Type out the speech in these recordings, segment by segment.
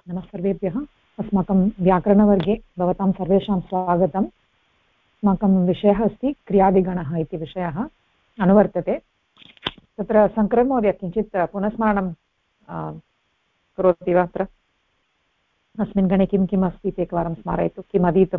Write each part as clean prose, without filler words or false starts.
नमः सर्वेभ्यः। अस्माकं व्याकरणवर्गे भवतां सर्वेषां स्वागतम्। अस्माकं विषयः अस्ति क्रियादिगणः इति विषयः अनुवर्तते। तत्र शङ्करमहोदय किञ्चित् पुनस्मरणं करोति वा? अत्र अस्मिन् गणे किं किम् अस्ति इति एकवारं स्मारयतु, किम् अधीतम्?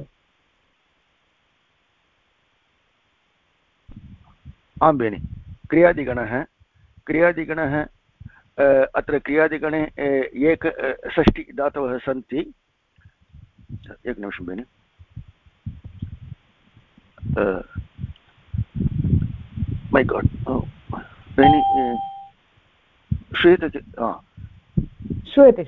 आं बेनि, क्रियादिगणः अत्र क्रियादिगणे षष्टि धातवः सन्ति। एकनिमिषं बेनि, मै गाड् बेनि श्रूयते? श्रूयते।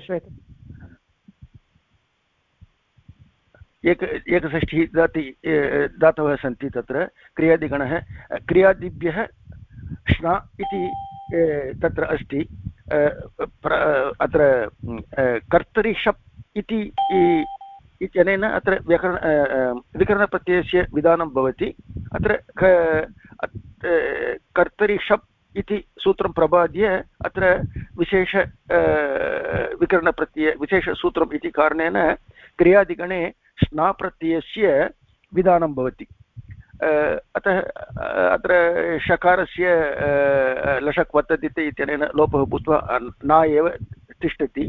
एकषष्टिः धातवः सन्ति तत्र क्रियादिगणः। क्रियादिभ्यः श्ना इति तत्र अस्ति। अत्र कर्तरि शप् इत्यनेन अत्र विकरणप्रत्ययस्य विधानं भवति। अत्र कर्तरि शप् इति सूत्रं प्रबाद्य अत्र विशेषसूत्रम् इति कारणेन क्रियादिगणे स्नाप्रत्ययस्य विधानं भवति। अतः अत्र शकारस्य लशक् वर्तते इत्यनेन लोपः भूत्वा न एव तिष्ठति।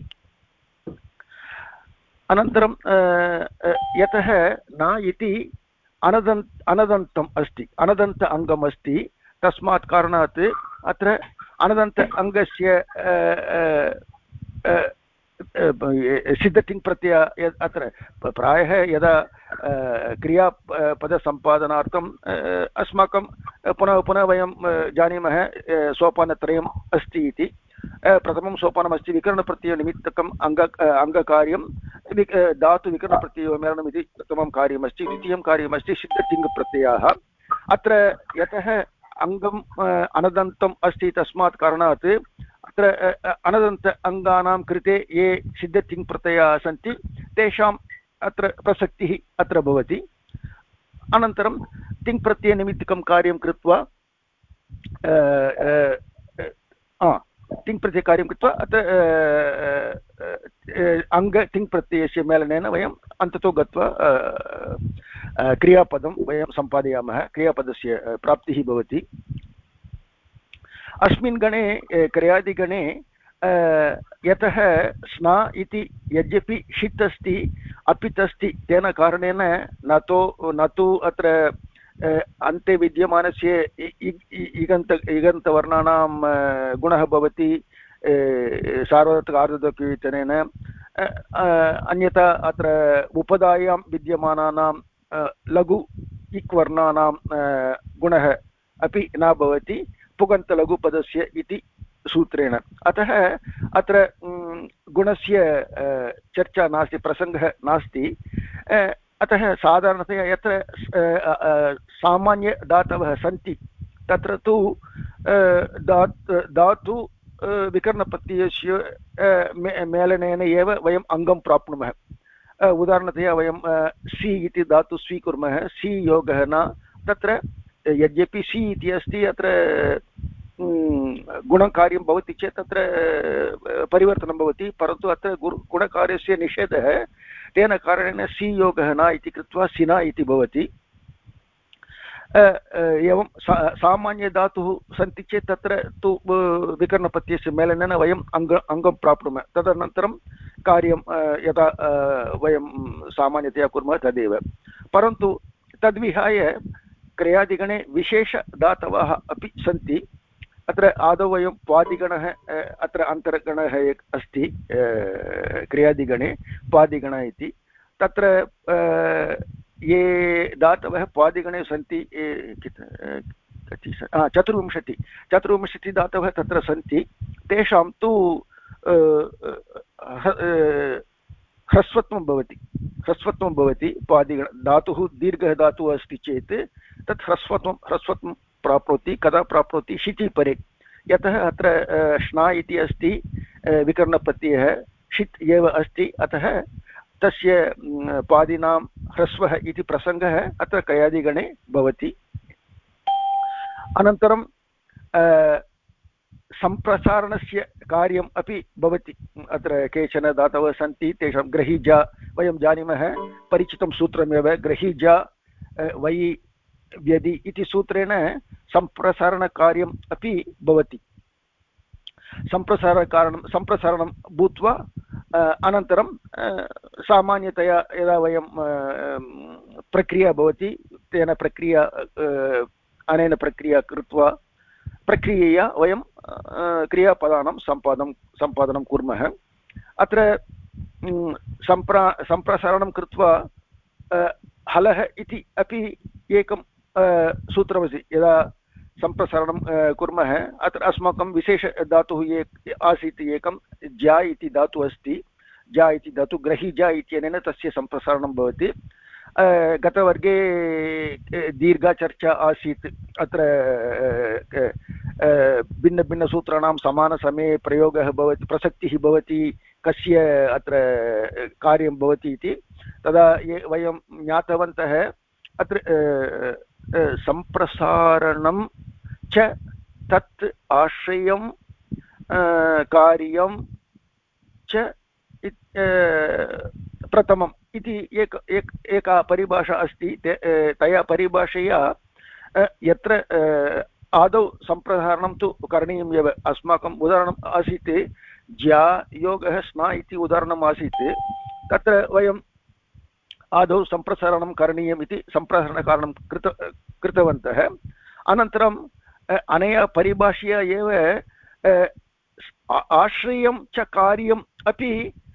अनन्तरं यतः न इति अनदन्तम् अस्ति, अनदन्त अङ्गम् अस्ति, तस्मात् कारणात् अत्र अनदन्त अङ्गस्य सिद्धतिङ् प्रत्यय अत्र प्रायः यदा क्रियापदसम्पादनार्थम् अस्माकं पुनः वयं जानीमः सोपानत्रयम् अस्ति इति। प्रथमं सोपानमस्ति विकरणप्रत्ययनिमित्तकम् अङ्गकार्यं धातुविकरणप्रत्ययो मेलनम् इति प्रथमं कार्यमस्ति। द्वितीयं कार्यमस्ति सिद्धतिङ्प्रत्ययाः। अत्र यतः अङ्गम् अनदन्तम् अस्ति तस्मात् कारणात् अत्र अनदन्त अङ्गानां कृते ये सिद्धतिङ् प्रत्ययाः सन्ति तेषाम् अत्र प्रसक्तिः अत्र भवति। अनन्तरं तिङ्प्रत्ययनिमित्तकं कार्यं कृत्वा तिङ्प्रत्ययकार्यं कृत्वा अत्र तिङ्प्रत्ययस्य मेलनेन वयम् अन्ततो गत्वा क्रियापदं वयं सम्पादयामः, क्रियापदस्य प्राप्तिः भवति। अस्मिन् गणे क्रियादिगणे यतः स्ना इति यद्यपि षित् अस्ति अपित् अस्ति, तेन कारणेन न तु अत्र अन्ते विद्यमानस्य इगन्तवर्णानां गुणः भवति सार्वधातुक आर्धधातुकयुक्तेन, अन्यथा अत्र उपधायां विद्यमानानां लघु इक् वर्णानां गुणः अपि न भवति पुगन्तलघुपदस्य इति सूत्रेण। अतः अत्र गुणस्य चर्चा नास्ति, प्रसङ्गः नास्ति। अतः साधारणतया यत्र सामान्यधातवः सन्ति तत्र तु धातु विकरणप्रत्ययस्य मेलनेन एव वयम् अङ्गं प्राप्नुमः। उदाहरणतया वयं सि इति धातु स्वीकुर्मः, सि योगः न, तत्र यद्यपि सि इति अस्ति अत्र गुणकार्यं भवति चेत् तत्र परिवर्तनं भवति, परन्तु अत्र गुणकार्यस्य निषेधः, तेन कारणेन सि योगः न इति कृत्वा सिना इति भवति। एवं सामान्यधातुः सन्ति चेत् तत्र तु विकरणप्रत्ययस्य मेलनेन वयम् अङ्गं प्राप्नुमः। तदनन्तरं कार्यं यदा वयं सामान्यतया कुर्मः तदेव। परन्तु तद्विहाय क्रियादिगणे विशेषधातवः अपि सन्ति। अत्र आदौ वयं पादिगणः, अत्र अन्तर्गणः अस्ति क्रियादिगणे पादिगणः इति। तत्र ये धातवः पादिगणे सन्ति चतुर्विंशति धातवः तत्र सन्ति। तेषां तु ह्रस्वत्वं भवति। पादिगण धातुः दीर्घः धातुः अस्ति चेत् तत् ह्रस्वत्वं प्राप्नोति। कदा प्राप्नोति? शिति परे। यतः अत्र श्ना इति अस्ति विकरणप्रत्ययः, षित् एव अस्ति, अतः तस्य पादिनां ह्रस्वः इति प्रसङ्गः अत्र क्रियादिगणे भवति। अनन्तरं सम्प्रसारणस्य कार्यम् अपि भवति अत्र केचन धातवः सन्ति तेषां ग्रहीजा वयं जानीमः परिचितं सूत्रमेव ग्रहीजा वै व्यदि इति सूत्रेण सम्प्रसारणकार्यम् अपि भवति सम्प्रसारणं भूत्वा अनन्तरं सामान्यतया यदा वयं प्रक्रिया भवति तेन प्रक्रिया अनेन प्रक्रिया कृत्वा प्रक्रियया वयं क्रियापदानां सम्पादनं कुर्मः अत्र सम्प्रसारणं कृत्वा हलः इति अपि एकं सूत्रमस्ति यदा सम्प्रसारणं कुर्मः अत्र अस्माकं विशेषधातुः आसीत् एकं ज्या इति धातुः अस्ति जा इति धातु ग्रहीजा इत्यनेन तस्य सम्प्रसारणं भवति गतवर्गे दीर्घचर्चा आसीत् अत्र भिन्नभिन्नसूत्राणां समानसमये प्रयोगः भवति प्रसक्तिः भवति कस्य अत्र कार्यं भवति इति तदा वयं ज्ञातवन्तः अत्र सम्प्रसारणं च तत् आश्रयं कार्यं च प्रथमम् इति एका परिभाषा अस्ति तया परिभाषया यत्र आदौ सम्प्रसारणं तु करणीयम् एव अस्माकम् उदाहरणम् आसीत् ज्या योगः स्ना इति उदाहरणम् आसीत् तत्र वयं आदौ सम्प्रसारणं करणीयम् इति सम्प्रसारणकारणं कृतवन्तः अनन्तरं अनया परिभाषया एव आश्रयं च कार्यम् अपि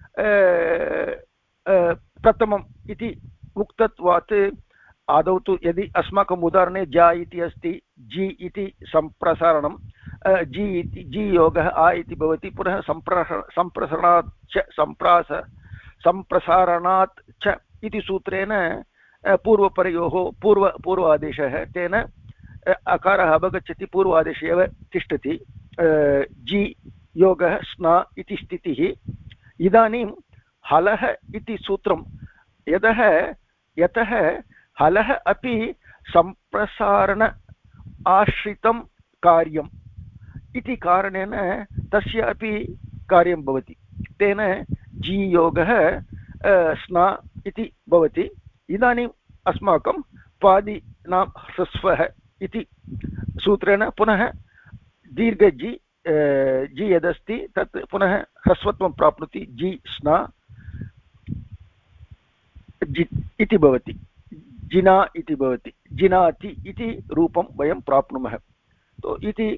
प्रथमम् इति उक्तत्वात् आदौ तु यदि अस्माकम् उदाहरणे जा इति अस्ति जि इति सम्प्रसारणं जि योगः आ इति भवति पुनः सम्प्रसारणात् च सम्प्रसारणात् च इति सूत्रेण पूर्वपरयोः पूर्वादेशः तेन अकारः अवगच्छति पूर्वादेशे एव तिष्ठति जि योगः स्ना इति स्थितिः इदानीं हलः इति सूत्रं यतः हलः अपि सम्प्रसारण आश्रितं कार्यम् इति कारणेन तस्य अपि कार्यं भवति तेन जि योगः स्ना इति भवति इदानीम् अस्माकं पादिनां ह्रस्वः इति सूत्रेण पुनः दीर्घजि जि यदस्ति तत् पुनः ह्रस्वत्वं प्राप्नोति जि स्ना जि इति भवति जिना इति भवति जिनाति इति रूपं वयं प्राप्नुमः तो इति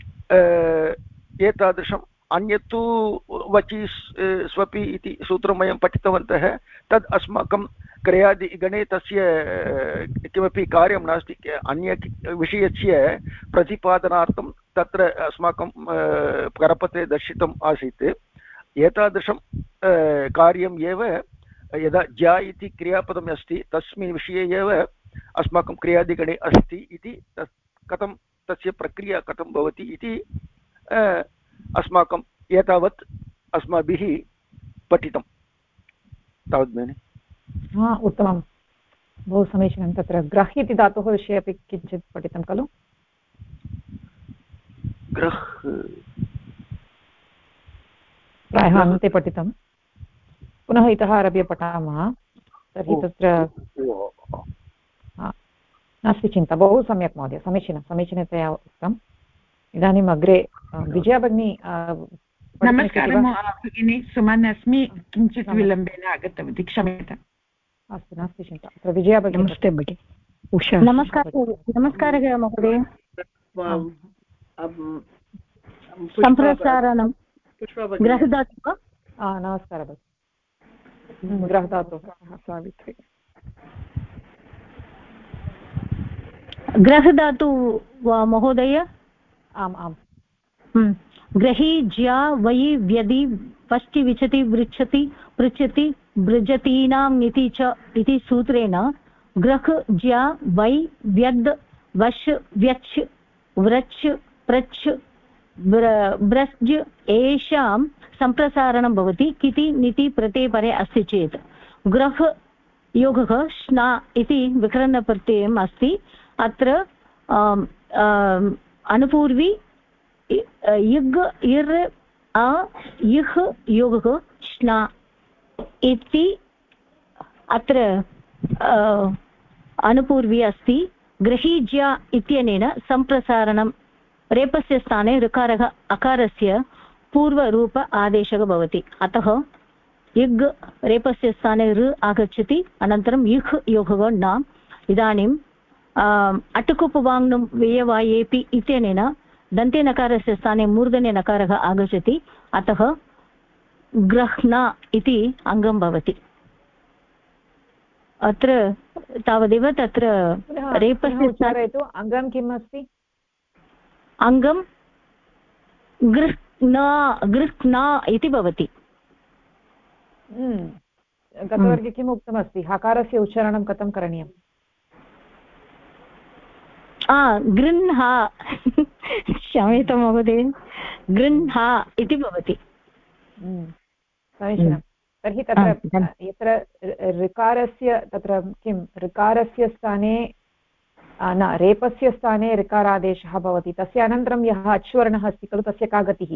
एतादृशम् अन्यत्तु वचि स्वपि इति सूत्रं वयं पठितवन्तः तद् अस्माकं क्रियादिगणे तस्य किमपि कार्यं नास्ति अन्य विषयस्य प्रतिपादनार्थं तत्र अस्माकं करपत्रे दर्शितम् आसीत् एतादृशं कार्यम् एव यदा ज्या इति क्रियापदम् अस्ति तस्मिन् विषये एव अस्माकं क्रियादिगणे अस्ति इति कथं तस्य प्रक्रिया कथं भवति इति अस्माकम् एतावत् अस्माभिः पठितं तावत् भगिनि उत्तमं बहु समीचीनं तत्र ग्रह् इति धातोः विषये अपि किञ्चित् पठितं खलु ग्रह् प्रायः अन्ते पठितं पुनः इतः आरभ्य पठामः तर्हि तत्र नास्ति चिन्ता बहु सम्यक् महोदय समीचीनतया उक्तम् इदानीम् अग्रे विजया भगिनी नमस्कारः भगिनी सुमन अस्मि किञ्चित् विलम्बेन आगतवती क्षम्यताम् अस्तु नास्ति चिन्ता अत्र विजया भगिनी नमस्ते भगिनी उषा नमस्कारः महोदय सम्प्रसारणं गृहधातुः नमस्कारः भगिनी गृहधातुः सावित्री गृहधातु महोदय आम् आम् ग्रही ज्या वै व्यदि वष्टि विचति वृच्छति पृच्छति बृजतीनाम् इति च इति सूत्रेण ग्रह ज्या वै व्यद् वश् व्यच् व्रच् प्रच् ब्रज् एषां सम्प्रसारणं भवति किति निति प्रत्ययपरे अस्ति चेत् ग्रह योगः श्ना इति विकरणप्रत्ययम् अस्ति अत्र अनुपूर्वी युग् इर् अ युः योगः श्ना इति अत्र अनुपूर्वी अस्ति। गृहीज्या इत्यनेन सम्प्रसारणं रेपस्य स्थाने ऋकारः अकारस्य पूर्वरूप आदेशः भवति। अतः युग् रेपस्य स्थाने ऋ आगच्छति, अनन्तरं युः योगः न। इदानीम् अटुकुपवाङ्नुं व्ययवायेपि इत्यनेन दन्ते नकारस्य स्थाने मूर्धन्य नकारः आगच्छति, अतः ग्रह्णा इति अङ्गं भवति। अत्र तावदेव तत्र रेपस्य उच्चारयतु। अङ्गं किम् अस्ति? अङ्गं गृह्णा इति भवति। गतवर्गे किम् उक्तमस्ति? हकारस्य उच्चारणं कथं करणीयम्? गृह्णा क्षम्यतां महोदय, गृह्णा इति भवति। समीचीनं। तर्हि तत्र यत्र ऋकारस्य तत्र किं ऋकारस्य स्थाने न रेपस्य स्थाने ऋकारादेशः भवति, तस्य अनन्तरं यः अच्वर्णः अस्ति खलु तस्य का गतिः?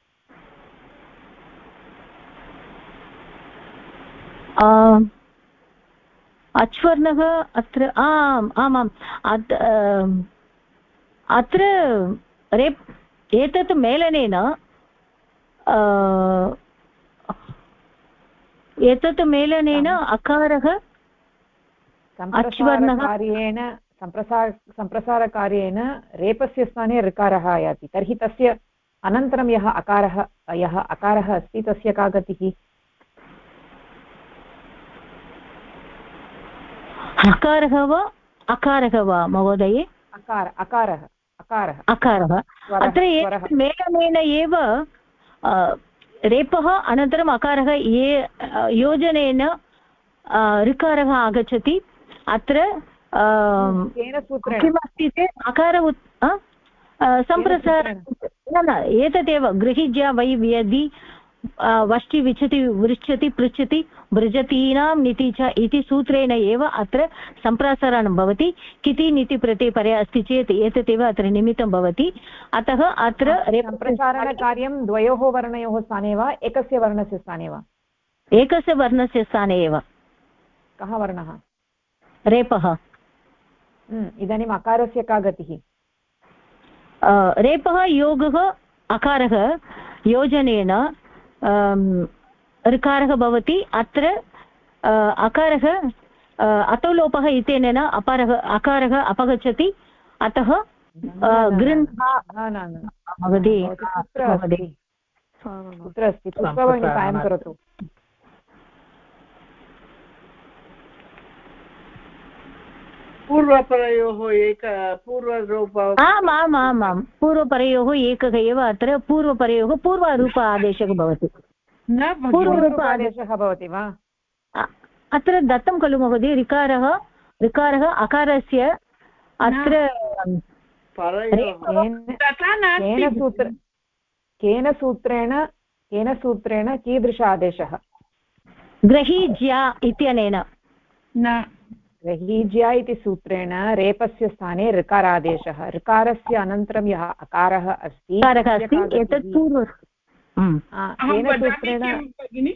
अच्वर्णः अत्र आमाम् अत्र एतत् मेलनेन अकारः सम्प्रसारकार्येण रेपस्य स्थाने ऋकारः आयाति। तर्हि तस्य अनन्तरं यः अकारः अस्ति तस्य का गतिः? हकारः वा अकारः वा महोदये? अकारः। अत्र मेलनेन एव रेपः अनन्तरम् अकारः योजनेन ऋकारः आगच्छति। अत्र किमस्ति चेत् अकार सम्प्रसार न एतदेव गृहीज्या वै व्यदि वष्टि विच्छति वृच्छति पृच्छति भृजतीनां निति च इति सूत्रेण एव अत्र सम्प्रसारणं भवति। किति निति प्रत्ययपरे अस्ति चेत् एतदेव अत्र निमित्तं भवति। अतः अत्र सम्प्रसारणकार्यं द्वयोः वर्णयोः स्थाने वा एकस्य वर्णस्य स्थाने वा? एकस्य वर्णस्य स्थाने एव। कः वर्णः? रेपः। इदानीम् अकारस्य का गतिः? रेपः योगः अकारः योजनेन ऋकारः भवति। अत्र अकारः अतोलोपः इत्यनेन अकारः अपगच्छति, अतः गृह्णा भवति। कुत्र अस्ति? पुष्पवाहिनी सायं करोतु। पूर्वपरयोः पूर्वरूप आमामामां पूर्वपरयोः एकः एव। अत्र पूर्वपरयोः पूर्वरूप आदेशः भवति। न पूर्वरूप आदेशः भवति वा? अत्र दत्तं खलु महोदय। ऋकारः अकारस्य अत्र केन सूत्रेण कीदृश आदेशः? ग्रहीज्या इत्यनेन। न ग्रहीज्या इति सूत्रेण रेपस्य स्थाने ऋकारादेशः। ऋकारस्य अनन्तरं यः अकारः अस्ति एतत् पूर्व केन सूत्रेण?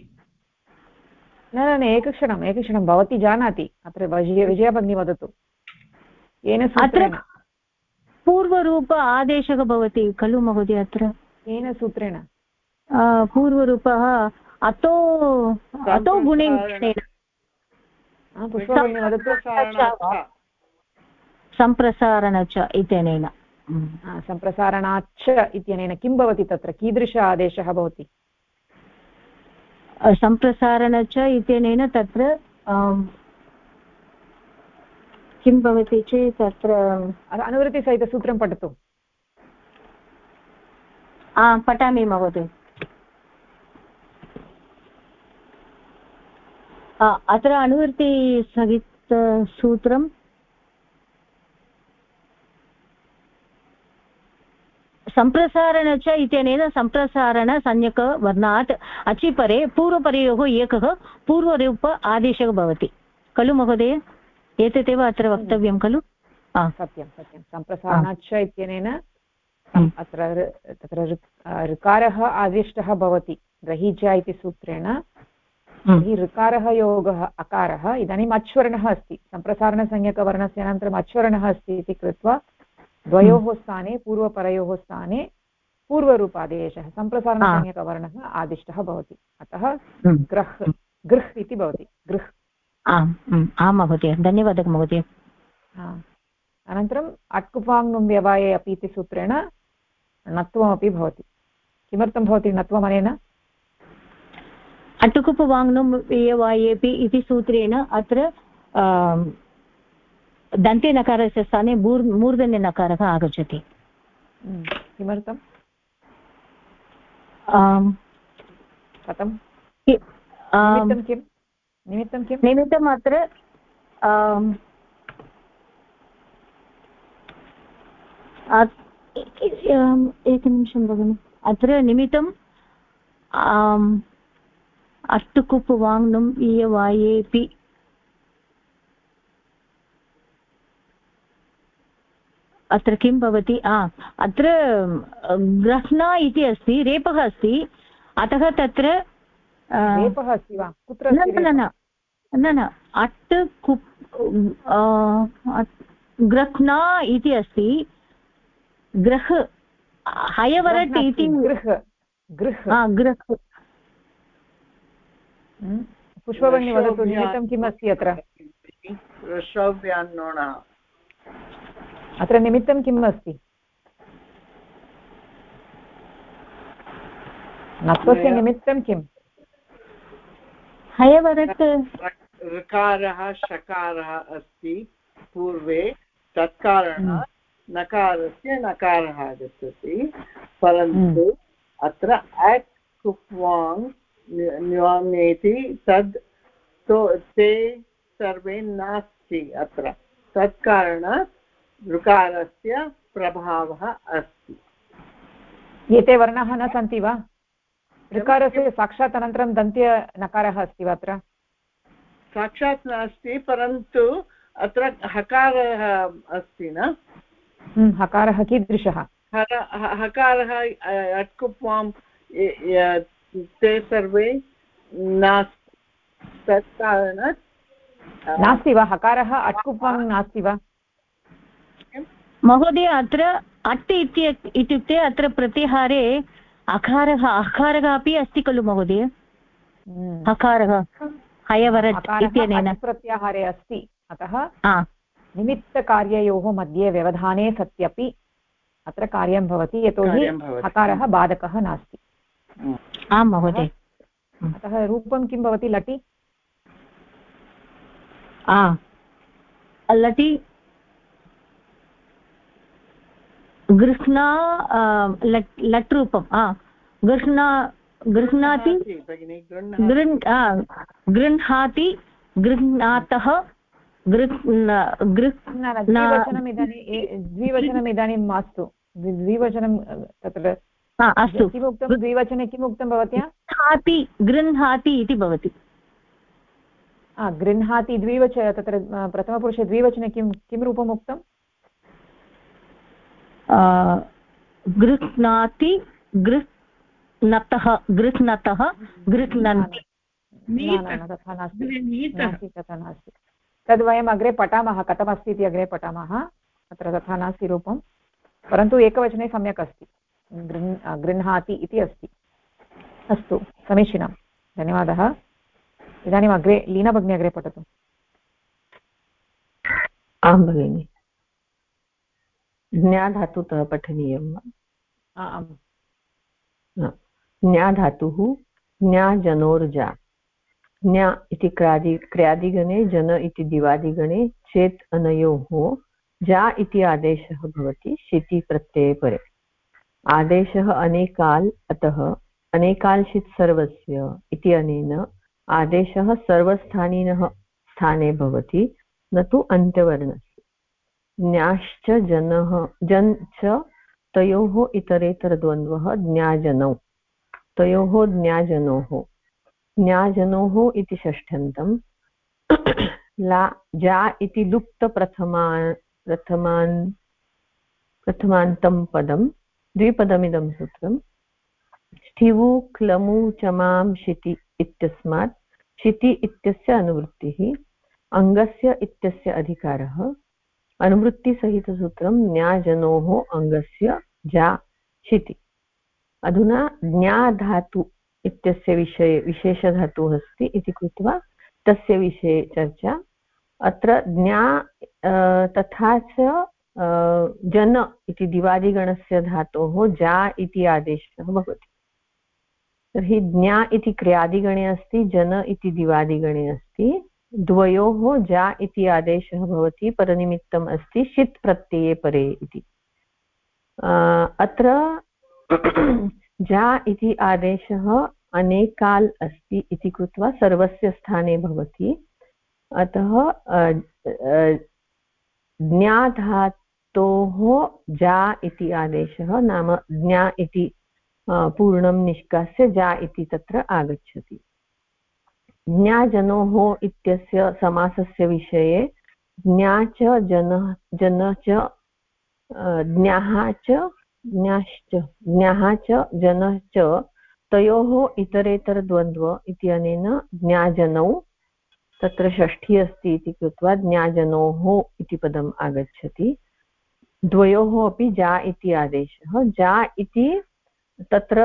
न एकक्षणं भवती जानाति। अत्र विजया भगिनी वदतु। केन सूत्रेण? पूर्वरूप आदेशः भवति खलु महोदय। अत्र केन सूत्रेण? पूर्वरूपः अतो गुणेन पुष्पवाहिनी वदतु। सम्प्रसारण च इत्यनेन। सम्प्रसारणाच्च इत्यनेन किं भवति? तत्र कीदृश आदेशः भवति? सम्प्रसारण च इत्यनेन तत्र किं भवति चेत् तत्र अनुवृत्तिसहितसूत्रं पठतु। पठामि महोदय। अत्र अनुवृत्तिसहितसूत्रं सम्प्रसारण च इत्यनेन सम्प्रसारणसंज्ञकवर्णात् अचिपरे पूर्वपरयोः एकः पूर्वरूप आदेशः भवति खलु महोदय? एतदेव अत्र वक्तव्यं खलु? सत्यं। सम्प्रसारणाच्च इत्यनेन अत्र तत्र ऋकारः आदिष्टः भवति ग्रहीज्या इति सूत्रेण। तर्हि ऋकारः योगः अकारः इदानीम् अच्वर्णः अस्ति, सम्प्रसारणसंज्ञकवर्णस्य अनन्तरम् अच्वर्णः अस्ति इति कृत्वा द्वयोः स्थाने पूर्वपरयोः स्थाने पूर्वरूपादेशः सम्प्रसारणसंज्ञकवर्णः आदिष्टः भवति। अतः गृह् इति भवति, गृह्। आं महोदय, धन्यवादः महोदय। अनन्तरम् अट्कुपाङ् व्यवाये अपि इति सूत्रेण णत्वमपि भवति। किमर्थं भवति णत्वम् अनेन? अट्कुपवाङ्नुं व्यवायेपि इति सूत्रेण अत्र दन्ते नकारस्य स्थाने मूर्धन्य नकारः आगच्छति। किमर्थं? कथं? निमित्तं किं? निमित्तं किं? निमित्तम् अत्र एकनिमिषं भगिनि, अत्र निमित्तं अट्टुकुप्वाङ्नुम् इयवायेपि अत्र किं भवति? अत्र ग्रह्णा इति अस्ति, रेपः अस्ति, अतः तत्र रेपः अस्ति वा? कुत्र? न अट् कुप् ग्रह्णा इति अस्ति, ग्रह् हयवरट् इति गृह्। पुष्पभगिनी वदतु, निमित्तं किम् अस्ति अत्र? अत्र निमित्तं किम् अस्ति? नत्वस्य निमित्तं किम्? हयवरट् ऋकारः शकारः अस्ति पूर्वे, तत्कारणात् नकारस्य नकारः आगच्छति, परन्तु अत्र अट् कुप्वाङ् न्यामेति तद् ते सर्वे नास्ति अत्र, तत्कारणात् ऋकारस्य प्रभावः अस्ति। एते वर्णाः न सन्ति वा? ऋकारस्य साक्षात् अनन्तरं दन्त्य नकारः अस्ति वा? अत्र साक्षात् नास्ति, परन्तु अत्र हकारः अस्ति न? हकारः कीदृशः? हकारः अट्कुप्वां ते सर्वे नास्ति, तत्कारणात् नास्ति वा? हकारः अट्कुप्वां नास्ति वा महोदय? अत्र अट् इत्युक्ते अत्र प्रत्याहारे अकारः अपि अस्ति खलु महोदय? हकारः हयवरट् इत्यनेन प्रत्याहारे अस्ति, अतः निमित्तकार्ययोः मध्ये व्यवधाने सत्यपि अत्र कार्यं भवति, यतोहि हकारः बाधकः नास्ति। आं महोदय। अतः रूपं किं भवति? लटि। लटि गृह्णा, लट् रूपं गृह्णाति, गृह्णाति, गृह्णातः, द्विवचनम् इदानीं मास्तु, द्विवचनं तत्र अस्तु। किमुक्तं द्विवचने? किमुक्तं भवत्या? गृह्णाति इति भवति। गृह्णाति द्विवचने, तत्र प्रथमपुरुषे द्विवचने किं रूपम् उक्तं? गृह्णाति, गृह्णतः, गृह्णतः, गृह्णन्ति। तथा नास्ति। तद् वयम् अग्रे पठामः, कथमस्ति इति अग्रे पठामः। अत्र तथा नास्ति रूपं, परन्तु एकवचने सम्यक् अस्ति, गृह्णाति इति अस्ति। अस्तु, समीचीनं, धन्यवादः। इदानीम् अग्रे लीना भगिनी अग्रे पठतु। आं भगिनि, ज्ञाधातुतः पठनीयं वा? आम्। ज्ञाधातुः ज्ञाजनोर्जा। ज्ञा इति क्रियादिगणे, जन इति दिवादिगणे, चेत् अनयोः जा इति आदेशः भवति शिति प्रत्यये परे। आदेशः अनेकाल्, अतः अनेकाल्शित् सर्वस्य इति अनेन आदेशः सर्वस्थानिनः स्थाने भवति, न तु अन्त्यवर्णस्य। ज्ञाश्च जनः, जन् च तयोः इतरेतरद्वन्द्वः ज्ञाजनौ, तयोः ज्ञाजनोः, ज्ञाजनोः इति षष्ठ्यन्तं। ला जा इति लुप्तप्रथमान्तं पदं द्विपदमिदं सूत्रम् स्थिवु क्लमु चमां शिति इत्यस्मात् शिति इत्यस्य अनुवृत्तिः अङ्गस्य इत्यस्य अधिकारः अनुवृत्तिसहितसूत्रं ज्ञाजनोः अङ्गस्य जा शिति। अधुना ज्ञाधातु इत्यस्य विषये विशेषधातुः अस्ति इति कृत्वा तस्य विषये चर्चा। अत्र ज्ञा तथा च जन इति दिवादिगणस्य धातोः जा इति आदेशः भवति। तर्हि ज्ञा इति क्रियादिगणे अस्ति, जन इति दिवादिगणे अस्ति, द्वयोः जा इति आदेशः भवति, परनिमित्तम् अस्ति षित् प्रत्यये परे इति। अत्र जा इति आदेशः अनेकाल् अस्ति इति कृत्वा सर्वस्य स्थाने भवति। अतः ज्ञाधातोः जा इति आदेशः नाम ज्ञा इति पूर्णं निष्कास्य जा इति तत्र आगच्छति। ज्ञाजनोः इत्यस्य समासस्य विषये ज्ञा च जन च ज्ञाः च ज्ञाश्च ज्ञाः च जनः च तयोः इतरेतरद्वन्द्व इत्यनेन ज्ञाजनौ तत्र षष्ठी अस्ति इति कृत्वा ज्ञाजनोः इति पदम् आगच्छति। द्वयोः अपि जा इति आदेशः। जा इति तत्र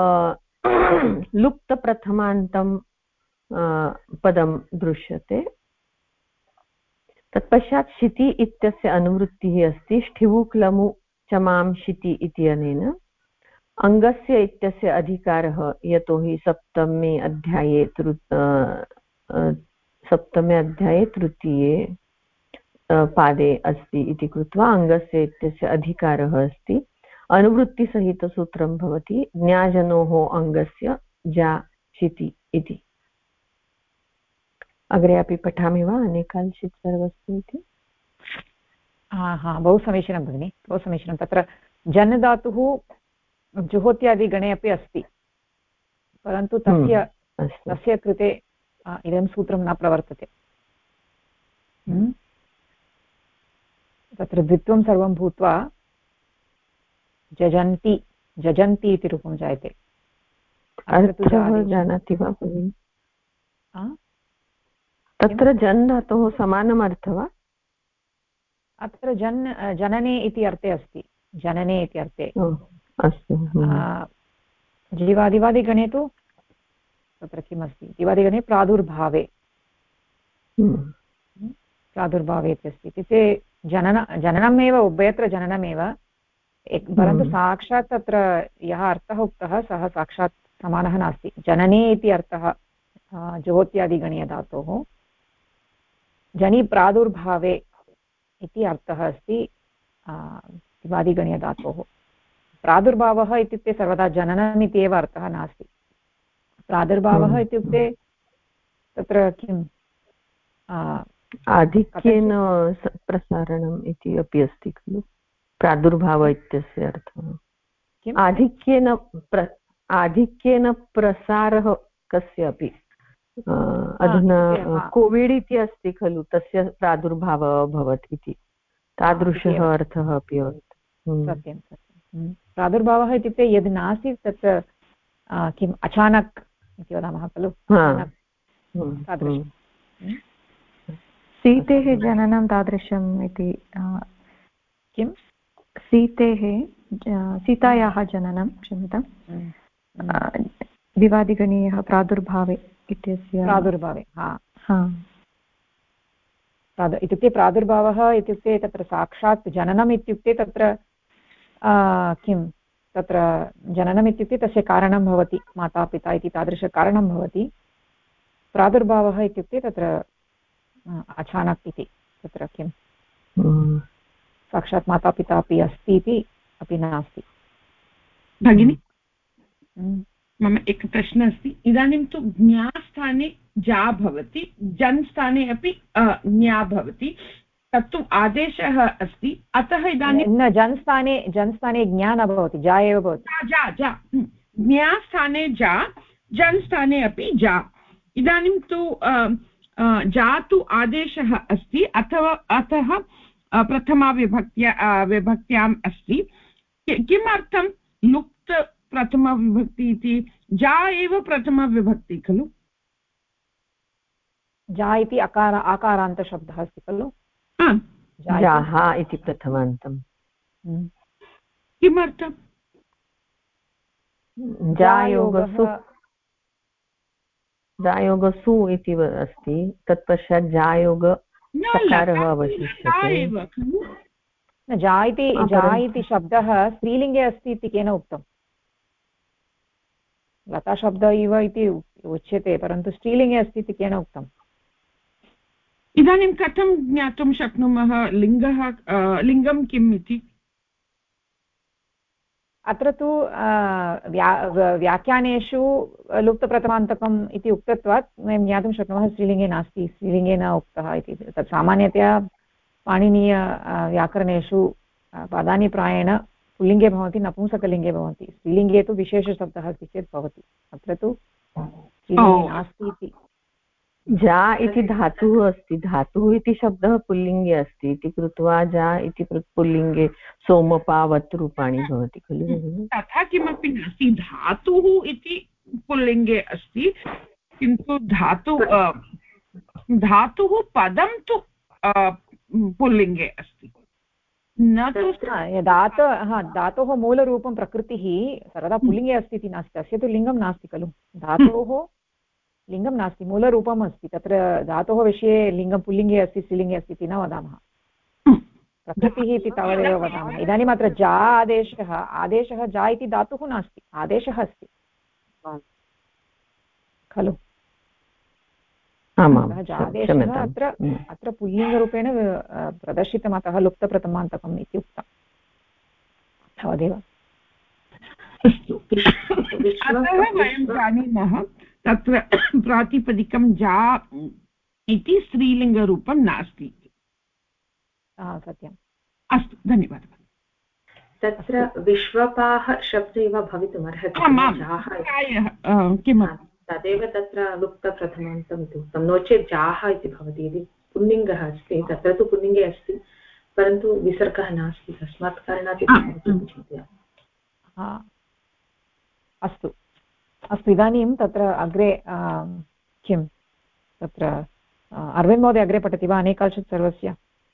लुप्तप्रथमान्तं पदं दृश्यते। तत्पश्चात् शिति इत्यस्य अनुवृत्तिः अस्ति ष्ठिवु क्लमु चमां शिति इत्यनेन। अङ्गस्य इत्यस्य अधिकारः यतोहि सप्तमे अध्याये तृतीये पादे अस्ति इति कृत्वा अङ्गस्य इत्यस्य अधिकारः अस्ति। अनुवृत्तिसहितसूत्रं भवति ज्ञाजनोः अङ्गस्य जा शिति इति। अग्रे अपि पठामि वा अनेकाल् षित् सर्वस्य इति? बहु समीचीनं भगिनि, बहु समीचीनं। तत्र जन् धातुः जुहोत्यादिगणे अपि अस्ति, परन्तु तस्य कृते इदं सूत्रं न प्रवर्तते। तत्र द्वित्वं सर्वं भूत्वा जजन्ति इति रूपं जायते। जानाति वा भगिनि? तत्र जन् धातोः समानम् अर्थः वा? अत्र जनने इति अर्थे अस्ति, जनने इति अर्थे। अस्तु। दिवादिगणे तु तत्र किमस्ति, दिवादिगणे प्रादुर्भावे इति अस्ति। इत्युक्ते जननमेव, उभयत्र जननमेव, परन्तु साक्षात् तत्र यः अर्थः उक्तः सः साक्षात् समानः नास्ति। जनने इति अर्थः ज्योत्यादिगणीयधातोः, जनि प्रादुर्भावे इति अर्थः अस्ति दिवादिगणीयधातोः। प्रादुर्भावः इत्युक्ते सर्वदा जननम् इति एव अर्थः नास्ति। प्रादुर्भावः इत्युक्ते तत्र किम् आधिक्येन प्रसारणम् इति अपि अस्ति खलु। प्रादुर्भाव इत्यस्य अर्थः आधिक्येन प्रसारः कस्यापि। अधुना कोविड् इति अस्ति खलु, तस्य प्रादुर्भावः अभवत् इति तादृशः अर्थः अपि भवति। सत्यं सत्यं। प्रादुर्भावः इत्युक्ते यद् नास्ति तत् किम् अचानक् इति वदामः खलु, तादृशं। सीतेः जननं तादृशम् इति किं? सीतायाः जननं, क्षम्यतां, दिवादिगणीयः प्रादुर्भावे इत्यस्य प्रादुर्भावे इत्युक्ते प्रादुर्भावः इत्युक्ते तत्र साक्षात् जननम् इत्युक्ते तत्र किं तत्र जननम् इत्युक्ते तस्य कारणं भवति, माता पिता इति तादृशकारणं भवति। प्रादुर्भावः इत्युक्ते तत्र अचानक् इति, तत्र किं साक्षात् माता पिता अपि अस्ति इति अपि नास्ति। भगिनि, मम एकः प्रश्नः अस्ति। इदानीं तु ज्ञास्थाने जा भवति, जन् स्थाने अपि ज्ञा भवति, तत्तु आदेशः अस्ति। अतः इदानीं न, जन् स्थाने ज्ञा न भवति, जा एव भवति। जा ज्ञास्थाने जा, जन् स्थाने अपि जा। इदानीं तु जा तु आदेशः अस्ति, अतः प्रथमा विभक्त्याम् अस्ति। किमर्थं लुप्त प्रथमविभक्ति इति? जा एव प्रथमविभक्ति खलु? जा इति आकारान्तशब्दः अस्ति खलु? जाः इति प्रथमान्तम्। किमर्थं? जायोगसु इति अस्ति, तत्पश्चात् जायोग सकारः अवशिष्यते। जा इति शब्दः स्त्रीलिङ्गे अस्ति इति केन उक्तम्? लताशब्द इव इति उच्यते, परन्तु स्त्रीलिङ्गे अस्ति इति केन उक्तम्? इदानीं कथं ज्ञातुं शक्नुमः लिङ्गं किम् इति? अत्र तु व्याख्यानेषु लुप्तप्रथमान्तकम् इति उक्तत्वात् वयं ज्ञातुं शक्नुमः स्त्रीलिङ्गे नास्ति, स्त्रीलिङ्गे न उक्तः इति। तत् सामान्यतया पाणिनीय व्याकरणेषु पदानि प्रायेण पुल्लिङ्गे भवन्ति, नपुंसकलिङ्गे भवन्ति। स्त्रीलिङ्गे तु विशेषशब्दः अस्ति चेत् भवति, अत्र तु स्त्रीलिङ्गे नास्ति इति। जा इति धातुः अस्ति, धातुः इति शब्दः पुल्लिङ्गे अस्ति इति कृत्वा जा इति पुल्लिङ्गे सोमपावत् रूपाणि भवति खलु। तथा किमपि नास्ति, धातुः इति पुल्लिङ्गे अस्ति, किन्तु धातुः पदं तु पुल्लिङ्गे अस्ति, न तु धातोः मूलरूपं प्रकृतिः सर्वदा पुल्लिङ्गे अस्ति इति नास्ति, तस्य तु लिङ्गं नास्ति खलु। धातोः लिङ्गं नास्ति, मूलरूपम् अस्ति। तत्र धातोः विषये लिङ्गं पुल्लिङ्गे अस्ति स्त्रीलिङ्गे अस्ति इति न वदामः, प्रकृतिः इति तावदेव वदामः। इदानीम् अत्र जा आदेशः जा इति धातुः नास्ति, आदेशः अस्ति खलु। आदेशः अत्र पुल्लिङ्गरूपेण प्रदर्शितम्, अतः लुप्तप्रथमान्तकम् इति उक्तम्, तावदेव। अतः वयं जानीमः तत्र प्रातिपदिकं जा इति स्त्रीलिङ्गरूपं नास्ति। सत्यम्। अस्तु, धन्यवादः। तत्र विश्वपाः शब्द इव भवितुमर्हति, तदेव तत्र लुप्तप्रथमान्तम् इति उक्तं, नो चेत् जाः इति भवति। यदि पुल्लिङ्गः अस्ति तत्र तु पुल्लिङ्गे अस्ति, परन्तु विसर्गः नास्ति, तस्मात् कारणात् चिन्तयामि। अस्तु अस्तु, इदानीं तत्र अग्रे किं तत्र अरविन्द महोदय अग्रे पठति वा? अनेकाल् सर्वस्य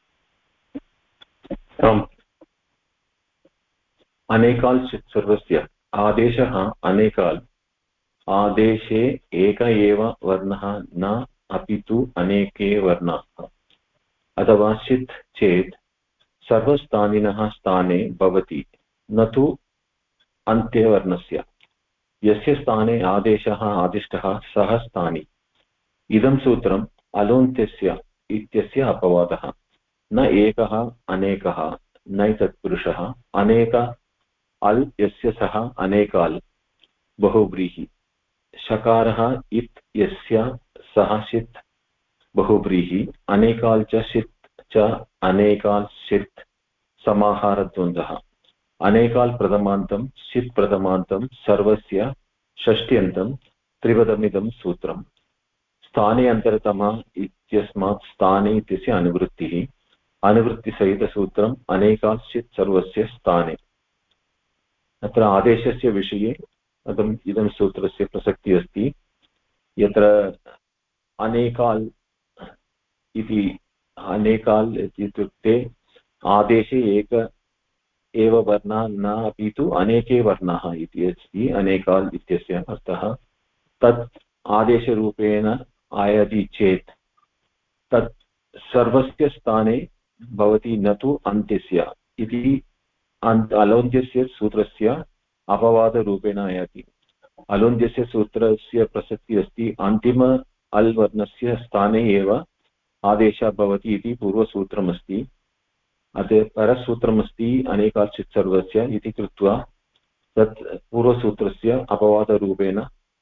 अनेकाल् सर्वस्य आदेशः अनेकाल्, आदेशे एक एव वर्णः न अपि तु अनेके वर्णाः, अथवा सित् चेत् सर्वस्थानिनः स्थाने भवति, न तु अन्त्यवर्णस्य। यस्य स्थाने आदेशः आदिष्टः सः स्थानी। इदं सूत्रम् अलोन्त्यस्य इत्यस्य अपवादः। न एकः अनेकः नैतत्पुरुषः, अनेक अल् यस्य सः अनेकाल् बहुव्रीहि। शकारः इत् यस्य सः सित् बहुव्रीहि। अनेकाल् च सित् च अनेकाल् सित् समाहारद्वन्द्वः। अनेकाल् प्रथमान्तं सित् प्रथमान्तं सर्वस्य षष्ट्यन्तं त्रिपदमिदं सूत्रम्। स्थाने अन्तरतम इत्यस्मात् स्थाने इत्यस्य अनुवृत्तिः। अनुवृत्तिसहितसूत्रम् अनेकाल् सित् सर्वस्य स्थाने। अत्र आदेशस्य विषये इदं सूत्रस्य प्रसक्तिः अस्ति, यत्र अनेकाल् इति अनेकाल् इत्युक्ते आदेशे एक एव वर्णः न अपि तु अनेके वर्णाः इति अस्ति अनेकाल् इत्यस्य अर्थः। तत् आदेशरूपेण आयाति चेत् तत् सर्वस्य स्थाने भवति, न तु अन्त्यस्य इति अलोन्त्यस्य सूत्रस्य अपवादरूपेण आयाति। अलोन्त्यस्य सूत्रस्य प्रसक्तिः अस्ति, अन्तिम अल् वर्णस्य स्थाने एव आदेशः भवति इति पूर्वसूत्रमस्ति। अतः परसूत्रमस्ति अनेकाल् सित् सर्वस्य इति कृत्वा तत् पूर्वसूत्रस्य अपवादरूपेण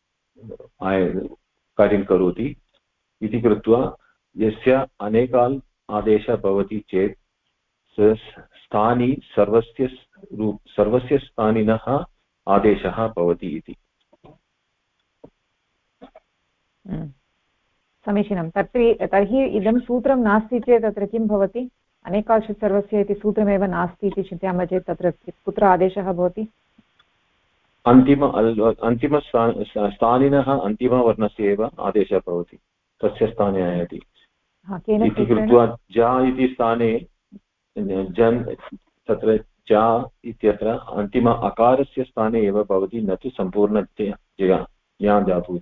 कार्यं करोति इति कृत्वा यस्य अनेकाल् आदेशः भवति चेत् स्थानी सर्वस्य स्थानिनः आदेशः भवति इति। समीचीनं। तर्हि इदं सूत्रं नास्ति चेत् तत्र किं भवति? अनेकाल्षुत् सर्वस्य इति सूत्रमेव नास्ति इति चिन्तयामः चेत् तत्र कुत्र आदेशः भवति? स्थानिनः अन्तिमवर्णस्य एव आदेशः भवति, तस्य स्थाने आयाति इति कृत्वा जा इति स्थाने जन्, तत्र जा इत्यत्र अन्तिम अकारस्य स्थाने एव भवति, न तु सम्पूर्णतया या धातुः।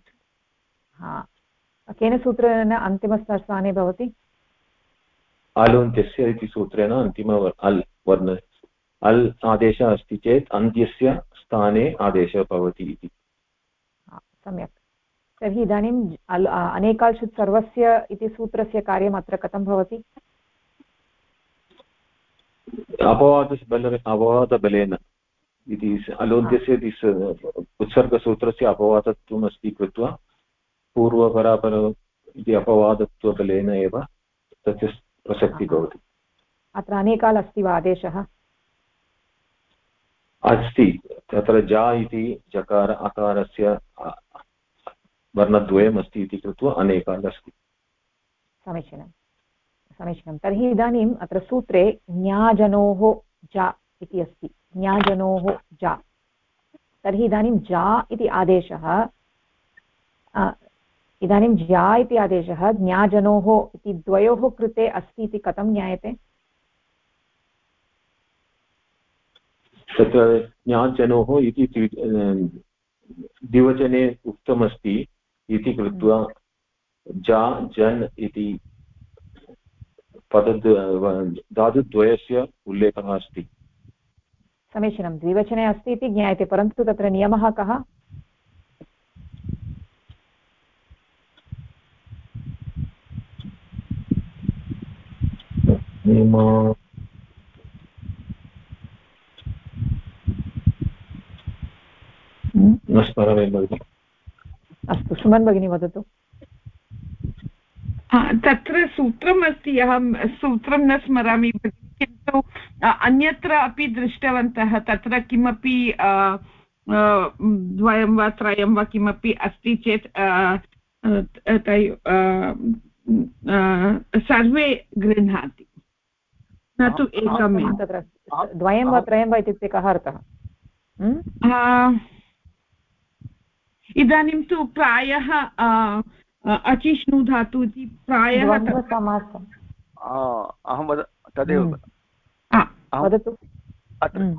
केन सूत्रेण अन्तिमस्थाने भवति? आलोन्त्यस्य इति सूत्रेण अन्तिम अल् वर्ण अल् आदेशः अस्ति चेत् अन्त्यस्य स्थाने आदेशः भवति इति। सम्यक्। तर्हि इदानीम् अनेकाल्षुत् सर्वस्य इति सूत्रस्य कार्यम् अत्र कथं भवति? अपवादबलेन इति अलोन्त्यस्य उत्सर्गसूत्रस्य अपवादत्वम् अस्ति कृत्वा पूर्वपरापर इति अपवादत्वबलेन एव तस्य प्रसक्तिः भवति। अत्र अनेकाल् अस्ति वा आदेशः? अस्ति, तत्र जा इति जकार अकारस्य वर्णद्वयम् अस्ति इति कृत्वा अनेकाल् अस्ति। समीचीनं समीचीनं। तर्हि इदानीम् अत्र सूत्रे ज्ञाजनोः जा इति अस्ति, ज्ञाजनोः जा। तर्हि इदानीं जा इति आदेशः इदानीं ज्या इति आदेशः ज्ञाजनोः इति द्वयोः कृते अस्ति इति कथं ज्ञायते? तत्र ज्ञाजनोः इति द्विवचने उक्तमस्ति इति कृत्वा जा जन् इति धातुद्वयस्य उल्लेखः अस्ति। समीचीनं, द्विवचने अस्ति इति ज्ञायते, परन्तु तत्र नियमः कः? न स्मरामि भगिनि। अस्तु, सुमन् भगिनी वदतु। तत्र सूत्रम् अस्ति, अहं सूत्रं न स्मरामि, किन्तु अन्यत्र अपि दृष्टवन्तः, तत्र किमपि द्वयं वा त्रयं वा किमपि अस्ति चेत् सर्वे गृह्णाति, न तु एकमेव। तत्र द्वयं वा त्रयं वा इत्युक्ते कः अर्थः? इदानीं तु प्रायः अचिष्णु धातु इति प्रायः अहं तदेव वदतु। अत्र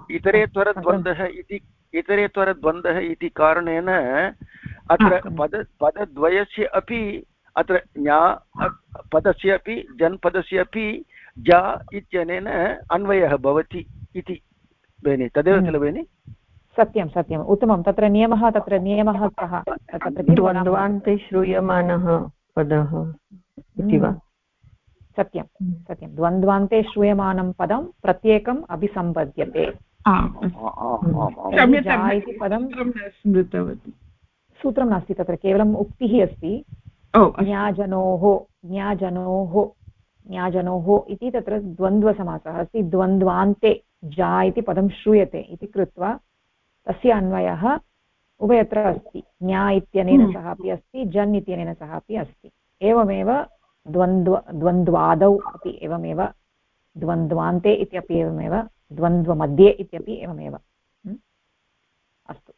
इतरेतरद्वन्द्वः इति कारणेन अत्र पदद्वयस्य अपि अत्र ज्ञा पदस्य अपि जन्पदस्य अपि जा इत्यनेन अन्वयः भवति इति बेनि, तदेव खलु बेनि? सत्यं सत्यम्, उत्तमं। तत्र नियमः कः? द्वन्द्वान्ते श्रूयमाणः पदः इति वा? सत्यं सत्यं, द्वन्द्वान्ते श्रूयमाणं पदं प्रत्येकम् अभिसम्पद्यते। इति पदं सूत्रं नास्ति, तत्र केवलम् उक्तिः अस्ति। ज्ञाजनोः ज्ञाजनोः ज्ञाजनोः इति तत्र द्वन्द्वसमासः अस्ति। द्वन्द्वान्ते जा इति पदं श्रूयते इति कृत्वा तस्य अन्वयः उभयत्र अस्ति। ज्ञा इत्यनेन सह अपि अस्ति, जन् इत्यनेन सह अपि अस्ति। एवमेव द्वन्द्वादौ अपि एवमेव, द्वन्द्वान्ते इत्यपि एवमेव, द्वन्द्वमध्ये इत्यपि एवमेव। अस्तु,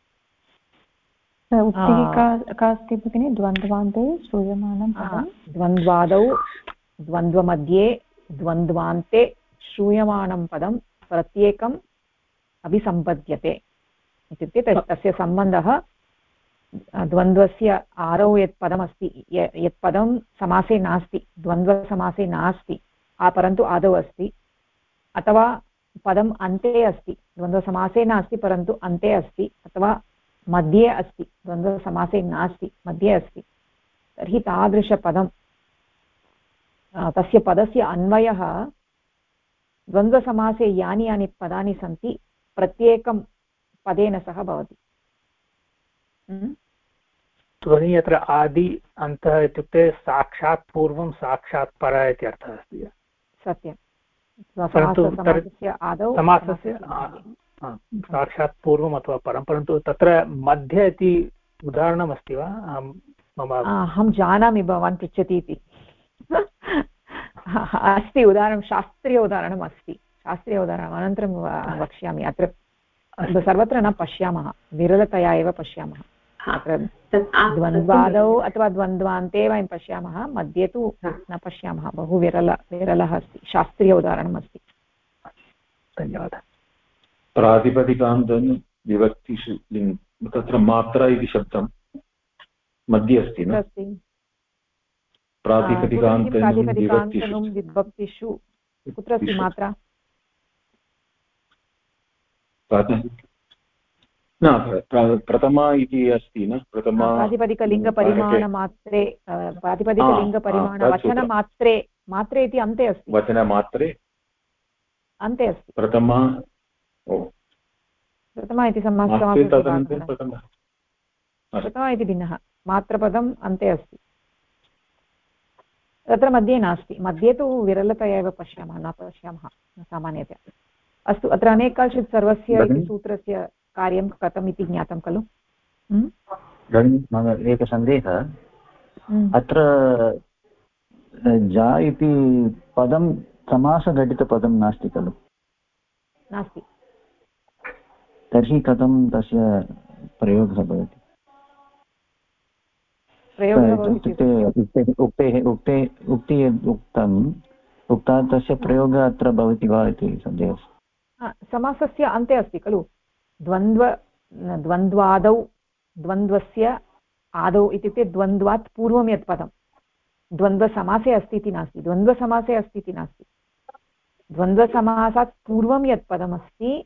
उक्तिः का अस्ति भगिनि? द्वन्द्वान्ते श्रूयमाणं पदं द्वन्द्वादौ द्वन्द्वमध्ये द्वन्द्वान्ते श्रूयमाणं पदं प्रत्येकम् अभिसम्पद्यते इत्युक्ते तस्य सम्बन्धः द्वन्द्वस्य आरौ यत् पदमस्ति, यत् पदं समासे नास्ति, द्वन्द्वसमासे नास्ति, परन्तु आदौ अस्ति, अथवा पदम् अन्ते अस्ति, द्वन्द्वसमासे नास्ति परन्तु अन्ते अस्ति, अथवा मध्ये अस्ति, द्वन्द्वसमासे नास्ति, मध्ये अस्ति, तर्हि तादृशपदं तस्य पदस्य अन्वयः द्वन्द्वसमासे यानि यानि पदानि सन्ति प्रत्येकं पदेन सह भवति। ध्वनि अत्र आदि अन्तः इत्युक्ते साक्षात् पूर्वं साक्षात् पर इति अर्थः अस्ति। सत्यं, समासस्य साक्षात् पूर्वम् अथवा परं, परन्तु तत्र मध्ये इति उदाहरणमस्ति वा? अहं जानामि भवान् पृच्छति इति। अस्ति उदाहरणं, शास्त्रीय उदाहरणम् अस्ति, शास्त्रीय उदाहरणम् अनन्तरं वक्ष्यामि। अत्र सर्वत्र न पश्यामः, विरलतया एव पश्यामः। अत्र द्वन्द्वादौ अथवा द्वन्द्वान्ते वयं पश्यामः, मध्ये तु न पश्यामः, बहु विरलः अस्ति, शास्त्रीय उदाहरणम् अस्ति। धन्यवादः। प्रातिपदिकान्तं विभक्तिषु तत्र मात्रा इति शब्दं मध्ये अस्ति न? प्रातिपदिकान्तं विभक्तिषु कुत्र अस्ति मात्रा? प्रथमा इति अस्ति न? प्रथमा प्रातिपदिकलिङ्गपरिमाणमात्रे, प्रातिपदिकलिङ्गपरिमाण वचनमात्रे, मात्रे इति अन्ते अस्ति, वचनमात्रे अन्ते अस्ति प्रथमा। प्रथमा इति प्रथमा इति भिन्नः, मात्रपदम् अन्ते अस्ति, तत्र मध्ये नास्ति। मध्ये तु विरलतया एव पश्यामः, न पश्यामः सामान्यतया। अस्तु, अत्र अनेकांशित् सर्वस्य इति सूत्रस्य कार्यं कथम् इति ज्ञातं खलु? मम एकः सन्देहः, अत्र जा इति पदं समासघटितपदं नास्ति खलु? नास्ति। तर्हि कथं तस्य प्रयोगः भवति? उक्ति यद् उक्ता तस्य प्रयोगः अत्र भवति वा इति सन्देहः। समासस्य अन्ते अस्ति खलु, द्वन्द्वादौ, द्वन्द्वस्य आदौ इत्युक्ते द्वन्द्वात् पूर्वं यत् पदं, द्वन्द्वसमासे अस्ति इति नास्ति, द्वन्द्वसमासे अस्ति इति नास्ति, द्वन्द्वसमासात् पूर्वं यत् पदमस्ति,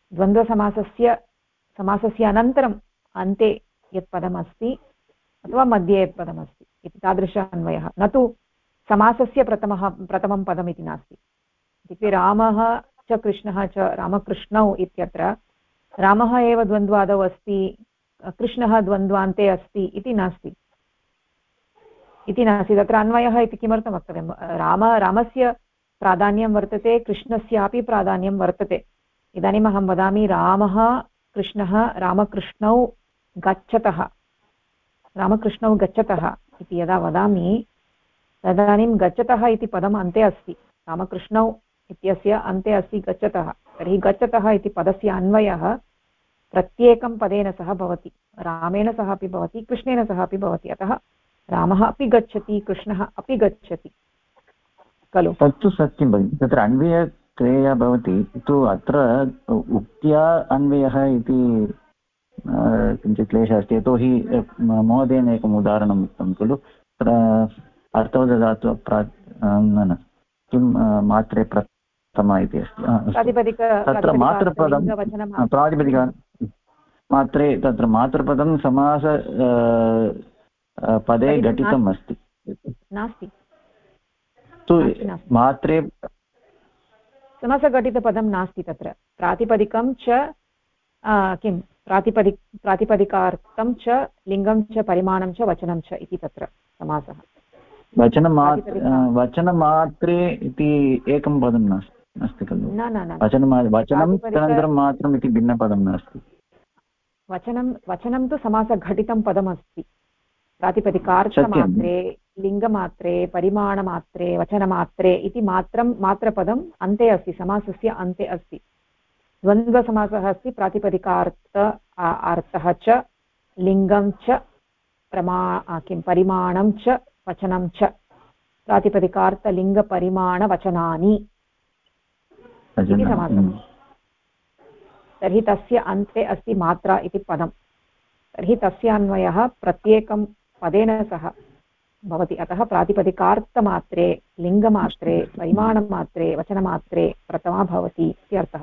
समासस्य अनन्तरम् अन्ते यत् पदमस्ति अथवा मध्ये यत् पदमस्ति इति तादृश अन्वयः, न तु समासस्य प्रथमं पदम् इति नास्ति। इत्युक्ते रामः च कृष्णः च, रामकृष्णौ इत्यत्र रामः एव द्वन्द्वादौ अस्ति, कृष्णः द्वन्द्वान्ते अस्ति इति नास्ति, तत्र अन्वयः इति किमर्थं वक्तव्यं? रामस्य प्राधान्यं वर्तते, कृष्णस्यापि प्राधान्यं वर्तते। इदानीम् अहं वदामि रामः कृष्णः रामकृष्णौ गच्छतः, रामकृष्णौ गच्छतः इति यदा वदामि तदानीं गच्छतः इति पदम् अन्ते अस्ति, रामकृष्णौ इत्यस्य अन्ते अस्ति गच्छतः। तर्हि गच्छतः इति पदस्य अन्वयः प्रत्येकं पदेन सह भवति, रामेण सह अपि भवति, कृष्णेन सह अपि भवति। अतः रामः अपि गच्छति, कृष्णः अपि गच्छति खलु? तत्तु सत्यं भगिनि, तत्र अन्वयक्रिया भवति, तु अत्र उक्त्या अन्वयः इति किञ्चित् क्लेशः अस्ति। यतोहि महोदयेन एकम् उदाहरणम् उक्तं खलु, अर्थवदधातु किं मात्रे प्रथमा इति अस्ति, तत्र मातृपदं प्रातिपदिका मात्रे, तत्र मातृपदं समास पदे घटितम् अस्ति नास्ति, तु मात्रे समासघटितपदं नास्ति, तत्र प्रातिपदिकं च किं प्रातिपदिकार्थं च लिङ्गं च परिमाणं च वचनं च इति तत्र समासः। वचनमात्रे इति एकं पदं नास्ति खलु? वचनं तदनन्तरं मात्रम् इति भिन्नपदं नास्ति। वचनं तु समासघटितं पदमस्ति, प्रातिपदिकार्थमात्रे, लिङ्गमात्रे, परिमाणमात्रे, वचनमात्रे इति मात्रपदम् अन्ते अस्ति, समासस्य अन्ते अस्ति। द्वन्द्वसमासः अस्ति, प्रातिपदिकार्थः च लिङ्गं च परिमाणं च वचनं च, प्रातिपदिकार्थलिङ्गपरिमाणवचनानि इति समासः। तर्हि तस्य अन्ते अस्ति मात्रा इति पदं, तर्हि तस्य अन्वयः प्रत्येकं पदेन सह भवति। अतः प्रातिपदिकार्थमात्रे, लिङ्गमात्रे, परिमाणमात्रे, वचनमात्रे प्रथमा भवति इत्यर्थः।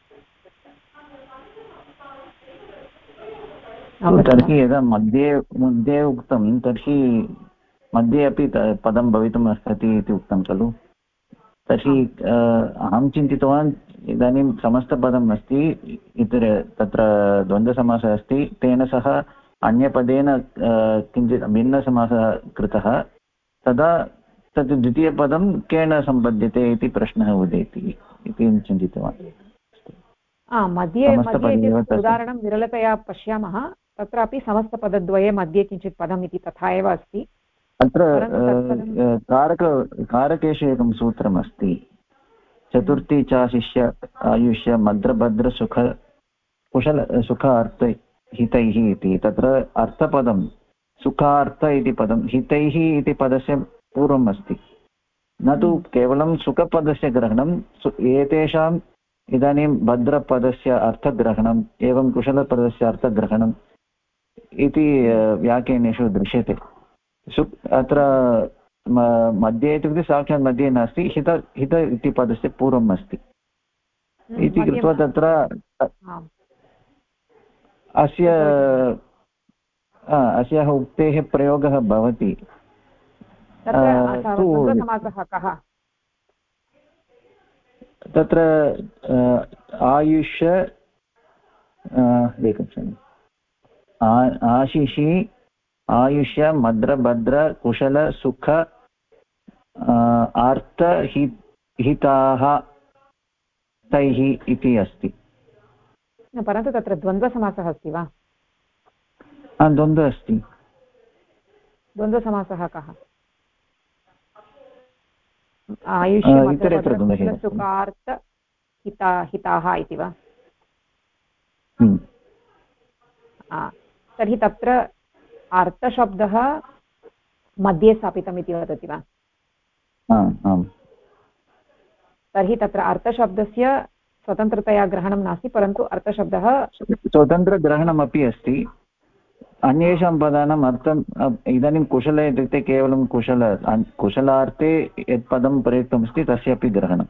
तर्हि यदा मध्ये उक्तं, तर्हि मध्ये अपि पदं भवितुम् अर्हति इति उक्तं खलु? तर्हि अहं चिन्तितवान् इदानीं समस्तपदम् अस्ति, तत्र द्वन्द्वसमासः अस्ति, तेन सह अन्यपदेन किञ्चित् भिन्नसमासः कृतः, तदा तत् द्वितीयपदं केन सम्बध्यते इति प्रश्नः उदेति इति चिन्तितवान्। मध्ये उदाहरणं विरलतया पश्यामः, तत्रापि समस्तपदद्वये मध्ये किञ्चित् पदम् इति तथा एव अस्ति, अत्र कारकेषु एकं सूत्रमस्ति चतुर्थी चाशिष्य आयुष्य मद्रभद्रसुख कुशल सुखार्थ हितैः इति। तत्र अर्थपदं सुखार्थ इति पदं हितैः इति पदस्य पूर्वम् अस्ति, न तु केवलं सुखपदस्य ग्रहणं, एतेषाम् इदानीं भद्रपदस्य अर्थग्रहणम् एवं कुशलपदस्य अर्थग्रहणम् इति व्याख्यानेषु दृश्यते। अत्र मध्ये इत्युक्ते साक्षात् मध्ये नास्ति, हित हित इति पदस्य पूर्वम् अस्ति इति कृत्वा तत्र अस्याः उक्तेः प्रयोगः भवति। तत्र आयुष्य आशिषि आयुष्य मद्रभद्र कुशल सुख अर्थहिताः तैः इति अस्ति। परन्तु तत्र द्वन्द्वसमासः अस्ति वा? द्वन्द्वः अस्ति। द्वन्द्वसमासः कः? आयुष्य सुखार्थ हिताः इति वा? तर्हि तत्र अर्थशब्दः मध्ये स्थापितम् इति वदति वा? तर्हि तत्र अर्थशब्दस्य स्वतन्त्रतया ग्रहणं नास्ति, परन्तु अर्थशब्दः स्वतन्त्रग्रहणमपि अस्ति। अन्येषां पदानाम् अर्थम् इदानीं कुशल इत्युक्ते केवलं कुशलार्थे यत् पदं प्रयुक्तमस्ति तस्यापि ग्रहणम्।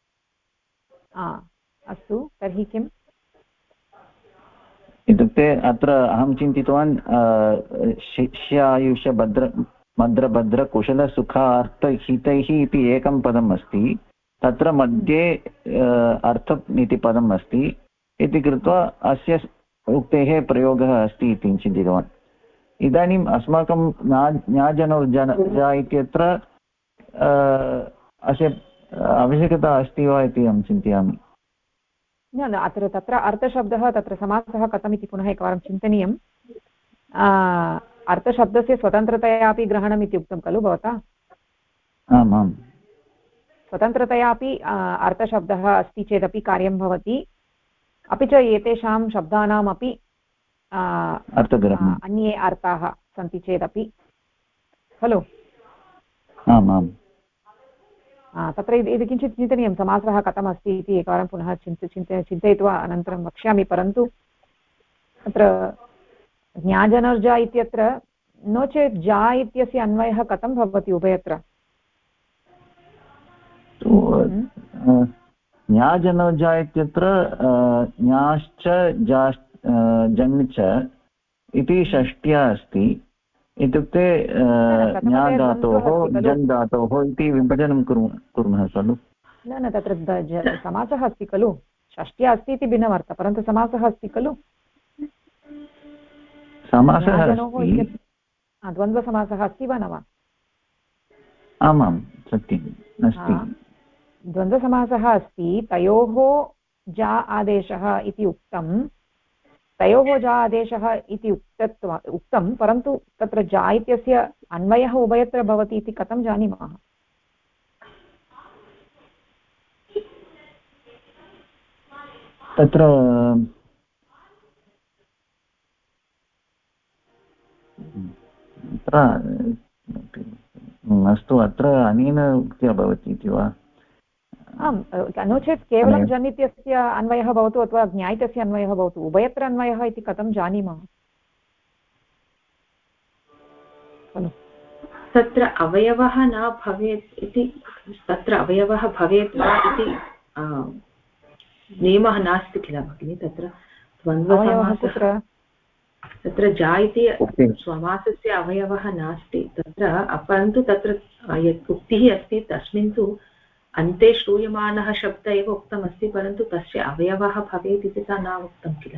अस्तु, तर्हि किम् इत्युक्ते अत्र अहं चिन्तितवान् शिष्यायुष्य मद्रभद्र कुशल सुखार्थ हितैः इति एकं पदम् अस्ति, तत्र मध्ये अर्थम् इति पदम् अस्ति इति कृत्वा अस्य उक्तेः प्रयोगः अस्ति इति चिन्तितवान्। इदानीम् अस्माकं ज्ञाजनोर्जा इत्यत्र अस्य आवश्यकता अस्ति वा इति अहं चिन्तयामि। न अत्र तत्र अर्थशब्दः तत्र समासः कथम् इति पुनः एकवारं चिन्तनीयम्। अर्थशब्दस्य स्वतन्त्रतया अपि ग्रहणम् इति उक्तं खलु भवता? आम् आम्, स्वतन्त्रतया अपि अर्थशब्दः अस्ति चेदपि कार्यं भवति, अपि च एतेषां शब्दानामपि अन्ये अर्थाः सन्ति चेदपि खलु? आम् आम्, तत्र इति किञ्चित् चिन्तनीयं, समासः कथमस्ति इति एकवारं पुनः चिन्तयित्वा अनन्तरं वक्ष्यामि। परन्तु अत्र ज्ञाजनर्जा इत्यत्र नो चेत् जा इत्यस्य अन्वयः कथं भवति उभयत्र? ज्ञाजनोजा इत्यत्र ज्ञाश्च जन् च इति षष्ट्या अस्ति, इत्युक्ते ज्ञाधातोः जन् धातोः इति विभजनं कुर्मः खलु? न तत्र समासः अस्ति खलु, षष्ट्या अस्ति इति भिन्नमर्थः, परन्तु समासः अस्ति खलु? समासः अस्ति, द्वन्द्वसमासः अस्ति वा न वा? आमां सत्यम् अस्ति, द्वन्द्वसमासः अस्ति। तयोः जा आदेशः इति उक्तं, तयोः जा आदेशः इति उक्तं, परन्तु तत्र जा इत्यस्य अन्वयः उभयत्र भवति इति कथं जानीमः? तत्र अस्तु, अत्र अनेन उक्त्या भवति इति वा? आम्, नो चेत् केवलं जन् इत्यस्य अन्वयः भवतु अथवा ज्ञा इत्यस्य अन्वयः भवतु, उभयत्र अन्वयः इति कथं जानीमः? तत्र अवयवः न भवेत् इति, तत्र अवयवः भवेत् वा इति नियमः नास्ति किल भगिनि? तत्र द्वन्द्वसमासः, तत्र जा इति समासस्य अवयवः नास्ति तत्र, परन्तु तत्र यत् उक्तिः अस्ति तस्मिन् तु अन्ते श्रूयमाणः शब्द एव उक्तमस्ति, परन्तु तस्य अवयवः भवेत् इति न उक्तं किल?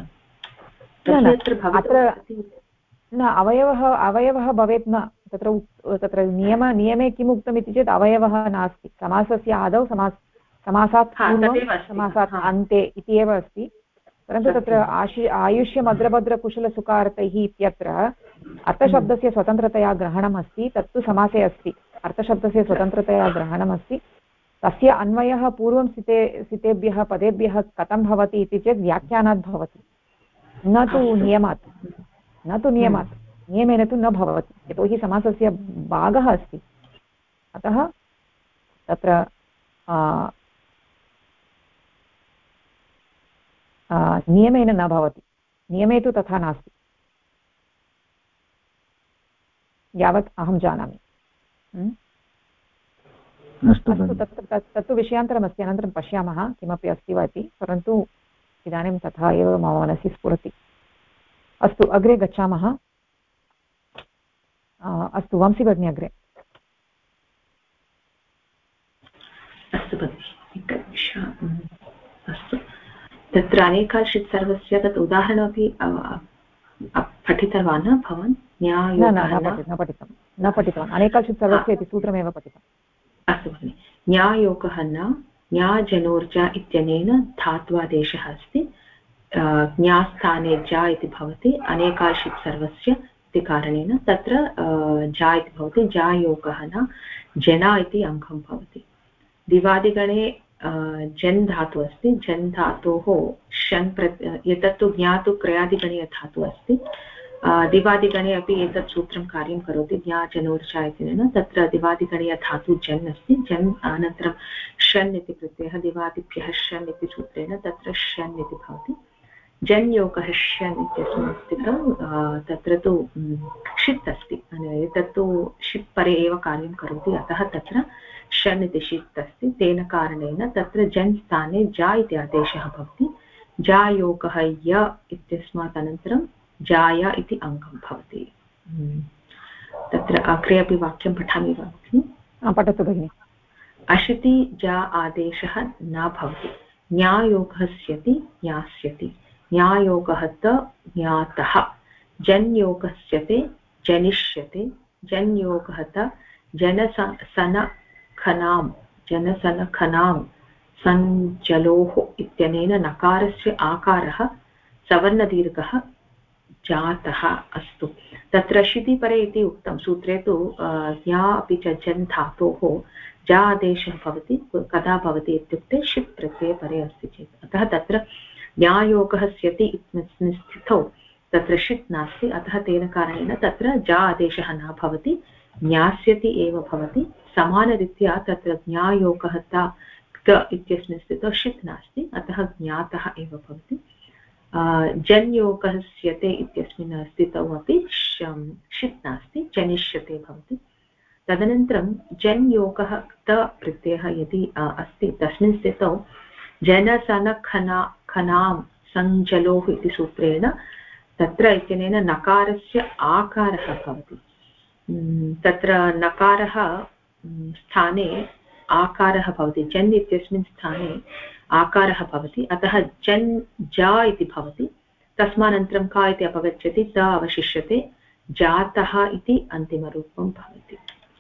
न अवयवः भवेत् न, तत्र नियमे किम् उक्तम् इति चेत् अवयवः नास्ति। समासस्य आदौ समासात् पूर्वं समासात् अन्ते इति एव अस्ति, परन्तु तत्र आयुष्य मद्रभद्रकुशलसुखार्थैः इत्यत्र अर्थशब्दस्य स्वतन्त्रतया ग्रहणम् अस्ति, तत्तु समासे अस्ति। अर्थशब्दस्य स्वतन्त्रतया ग्रहणमस्ति, तस्य अन्वयः पूर्वं सितेभ्यः पदेभ्यः कथं भवति इति चेत् व्याख्यानात् भवति, न तु नियमात्। नियमेन तु न भवति, यतोहि समासस्य भागः अस्ति। अतः तत्र नियमेन न भवति, नियमे तु तथा नास्ति यावत् अहं जानामि। अस्तु, तत्तु विषयान्तरमस्ति, अनन्तरं पश्यामः किमपि अस्ति वा इति, परन्तु इदानीं तथा एव मम मनसि स्फुरति। अस्तु, अग्रे गच्छामः। अस्तु, वंशी भगिनी अग्रे। अस्तु भगिनि, अस्तु, तत्र अनेकाशित् सर्वस्य तत् उदाहरणमपि पठितवान् भवान्? न पठितवान्। अनेकाशित् सर्वस्य इति सूत्रमेव पठितम्। अस्तु भगिनि, न्यायोगः न न्याजनोर्जा इत्यनेन धात्वादेशः अस्ति। ज्ञास्थाने जा इति भवति, अनेकाशित् सर्वस्य इति कारणेन तत्र जा इति भवति। जायोगः न जना इति अङ्गं भवति। दिवादिगणे जन् धातु अस्ति, जन् धातोः षन् एतत्तु ज्ञातु क्रयादिगणीय धातुः अस्ति। दिवादिगणे अपि एतत् सूत्रं कार्यं करोति, ज्ञाजनोर्चा इत्यनेन। तत्र दिवादिगणीय धातु जन् अस्ति, जन् अनन्तरं षन् इति प्रत्ययः, दिवादिभ्यः षन् इति सूत्रेण तत्र षन् इति भवति। जन् योगः षन् इत्यस्मिन् स्थितं तत्र तु षित् अस्ति, एतत्तु षित् परे एव कार्यं करोति, अतः तत्र षन् इति षित् अस्ति। तेन कारणेन तत्र जन् स्थाने जा इति आदेशः भवति। जायोगः य इत्यस्मात् अनन्तरं जाया इति अङ्गं भवति। तत्र अग्रे अपि वाक्यं पठामि वा भगिनि? पठतु भगिनि। अशिति जा आदेशः न भवति। न्यायोगः स्यति ज्ञास्यति, न्यायोगः त ज्ञातः, जन्योगः स्यते जनिष्यते, जन्योगः त जनसनखनां सञ्जलोः इत्यनेन नकारस्य आकारः सवर्णदीर्घः जातः अस्तु। तत्र शिति परे इति उक्तं सूत्रे तु ज्ञा अपि च जन् धातोः जा आदेशः भवति, कदा भवति इत्युक्ते षित् प्रत्यये परे अस्ति चेत्। अतः तत्र न्यायोगः स्यति इत्यस्मिन् स्थितौ तत्र षित् नास्ति, अतः तेन कारणेन तत्र जा आदेशः न भवति, ज्ञास्यति एव भवति। समानरीत्या तत्र ज्ञायोगः त इत्यस्मिन् स्थितौ षित् नास्ति, अतः ज्ञातः एव भवति। जन्योगः स्यते इत्यस्मिन् स्थितौ अपि षित् नास्ति, जनिष्यते भवति। तदनन्तरं जन्योगः त प्रत्ययः यदि अस्ति तस्मिन् स्थितौ जनसनखनां सञ्जलोः इति सूत्रेण तत्र इत्यनेन नकारस्य आकारः भवति। तत्र नकारः स्थाने आकारः भवति, जन् इत्यस्मिन् स्थाने आकारः भवति, अतः जन् जा इति भवति। तस्मानन्तरं का इति अपगच्छति, त अवशिष्यते, जातः इति अन्तिमरूपं भवति।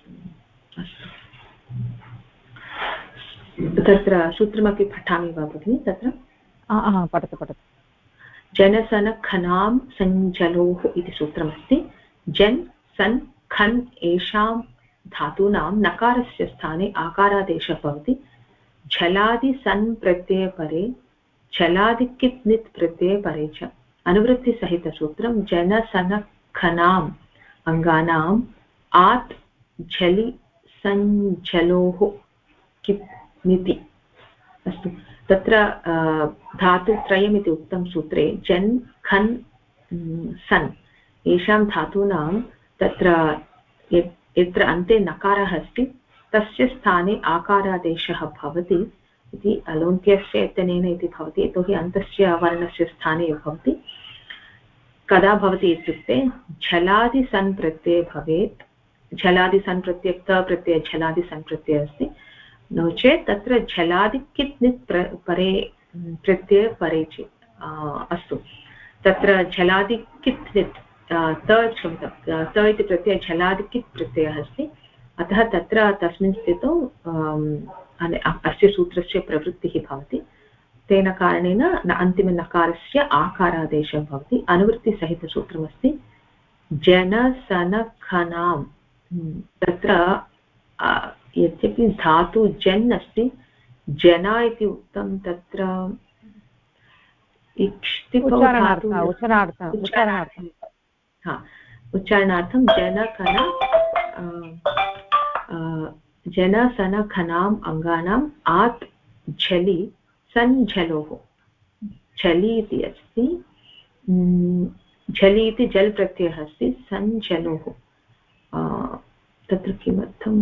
तत्र सूत्रमपि पठामि वा भगिनि? तत्र पठतु। जनसनखनां सञ्जलोः इति सूत्रमस्ति। जन् सन् खन् एषां धातूनां नकारस्य स्थाने आकारादेशः भवति। झलादि सन् प्रत्यये परे, झलादि कित् नित् प्रत्यये परे च अनुवृत्तिसहितसूत्रं जनसनखनाम् अङ्गानाम् आत् झलि सञ्झलोः कित् निति। अस्तु, तत्र धातुत्रयमिति उक्तं सूत्रे जन् खन् सन् येषां धातूनां तत्र यत्र अन्ते नकारः अस्ति तस्य स्थाने आकारादेशः भवति इति अलोन्त्यस्य इत्यनेन इति भवति, यतोहि अन्तस्य वर्णस्य स्थाने भवति। कदा भवति इत्युक्ते झलादि सन् प्रत्यये भवेत्, झलादि सन् प्रत्यय त प्रत्यय झलादि सन् प्रत्यय अस्ति, नो चेत् तत्र झलादि कित् नित् परे प्रत्यय परे चेत् अस्तु। तत्र झलादि कित् नित् त इति प्रत्यय झलादि कित् प्रत्ययः अस्ति, अतः तत्र तस्मिन् स्थितौ अस्य सूत्रस्य प्रवृत्तिः भवति। तेन कारणेन अन्तिमनकारस्य आकारादेशः भवति। अनुवृत्तिसहितसूत्रमस्ति जनसनखनां तत्र यद्यपि धातु जन् अस्ति जना इति उक्तं तत्र उच्चारणार्थं जनखन जनसनखनाम् अङ्गानाम् आत् झलि सन् झलोः झलि इति अस्ति झलि इति जल् प्रत्ययः अस्ति सन् झलोः तत्र किमर्थं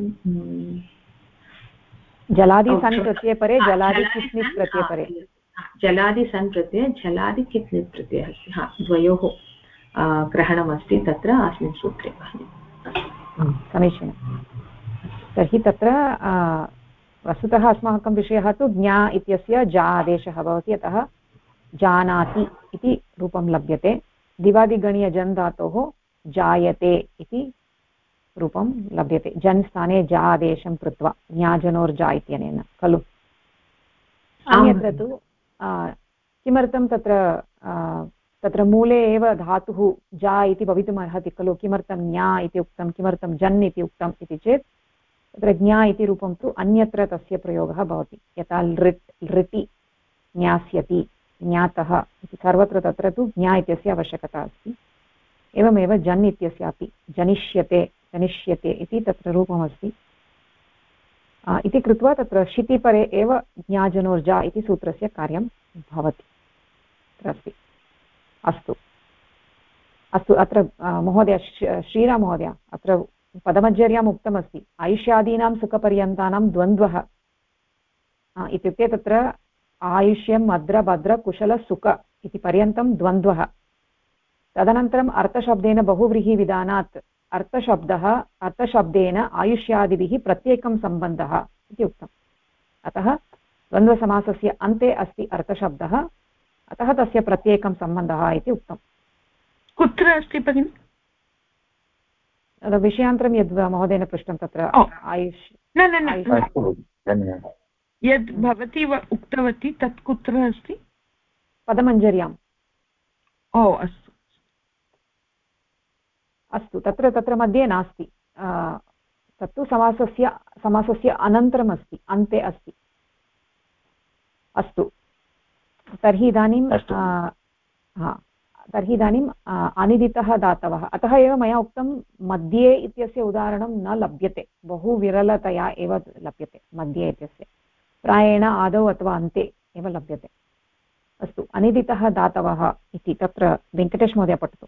जलादि सन् प्रत्ययपरे जलादि किस्निस् प्रत्ययपरे जलादि सन् प्रत्यय जलादि किस्निस् प्रत्ययः अस्ति द्वयोः ग्रहणमस्ति तत्र अस्मिन् सूत्रे समीचीनं तर्हि तत्र वस्तुतः अस्माकं विषयः तु ज्ञा इत्यस्य जा आदेशः भवति अतः जानाति इति रूपं लभ्यते दिवादिगणीयजन् धातोः जायते इति रूपं लभ्यते जन् स्थाने जा आदेशं कृत्वा ज्ञाजनोर्जा इत्यनेन खलु अन्यत्र तु किमर्थं तत्र मूले एव धातुः जा इति भवितुम् अर्हति खलु किमर्थं ज्ञा इति उक्तं किमर्थं जन् इति उक्तम् इति चेत् तत्र ज्ञा इति रूपं तु अन्यत्र तस्य प्रयोगः भवति यथा लृति ज्ञास्यति ज्ञातः इति सर्वत्र तत्र तु ज्ञा इत्यस्य आवश्यकता अस्ति एवमेव जन् इत्यस्यापि जनिष्यते जनिष्यते इति तत्र रूपमस्ति इति कृत्वा तत्र शितिपरे एव ज्ञाजनोर्जा इति सूत्रस्य कार्यं भवति अस्ति अस्तु अस्तु अत्र महोदय श्रीराममहोदय अत्र पदमञ्जर्याम् उक्तमस्ति आयुष्यादीनां सुखपर्यन्तानां द्वन्द्वः इत्युक्ते तत्र आयुष्यम् अद्र भद्र कुशल सुख इति पर्यन्तं द्वन्द्वः तदनन्तरम् अर्थशब्देन बहुव्रीहिविधानात् अर्थशब्देन आयुष्यादिभिः प्रत्येकं सम्बन्धः इति उक्तम् अतः द्वन्द्वसमासस्य अन्ते अस्ति अर्थशब्दः अतः तस्य प्रत्येकं सम्बन्धः इति उक्तम् कुत्र अस्ति भगिनि विषयान्तरं यद् महोदयेन पृष्टं तत्र यद् भवती उक्तवती तत् कुत्र अस्ति पदमञ्जर्याम् ओ अस्तु अस्तु तत्र मध्ये नास्ति तत्तु समासस्य अनन्तरम् अस्ति अन्ते अस्ति अस्तु तर्हि इदानीम् अनिदितः दातवः अतः एव मया उक्तं मध्ये इत्यस्य उदाहरणं न लभ्यते बहु विरलतया एव लभ्यते मध्ये इत्यस्य प्रायेण आदौ अथवा अन्ते एव लभ्यते अस्तु अनिदितः दातवः इति तत्र वेङ्कटेश महोदय पठतु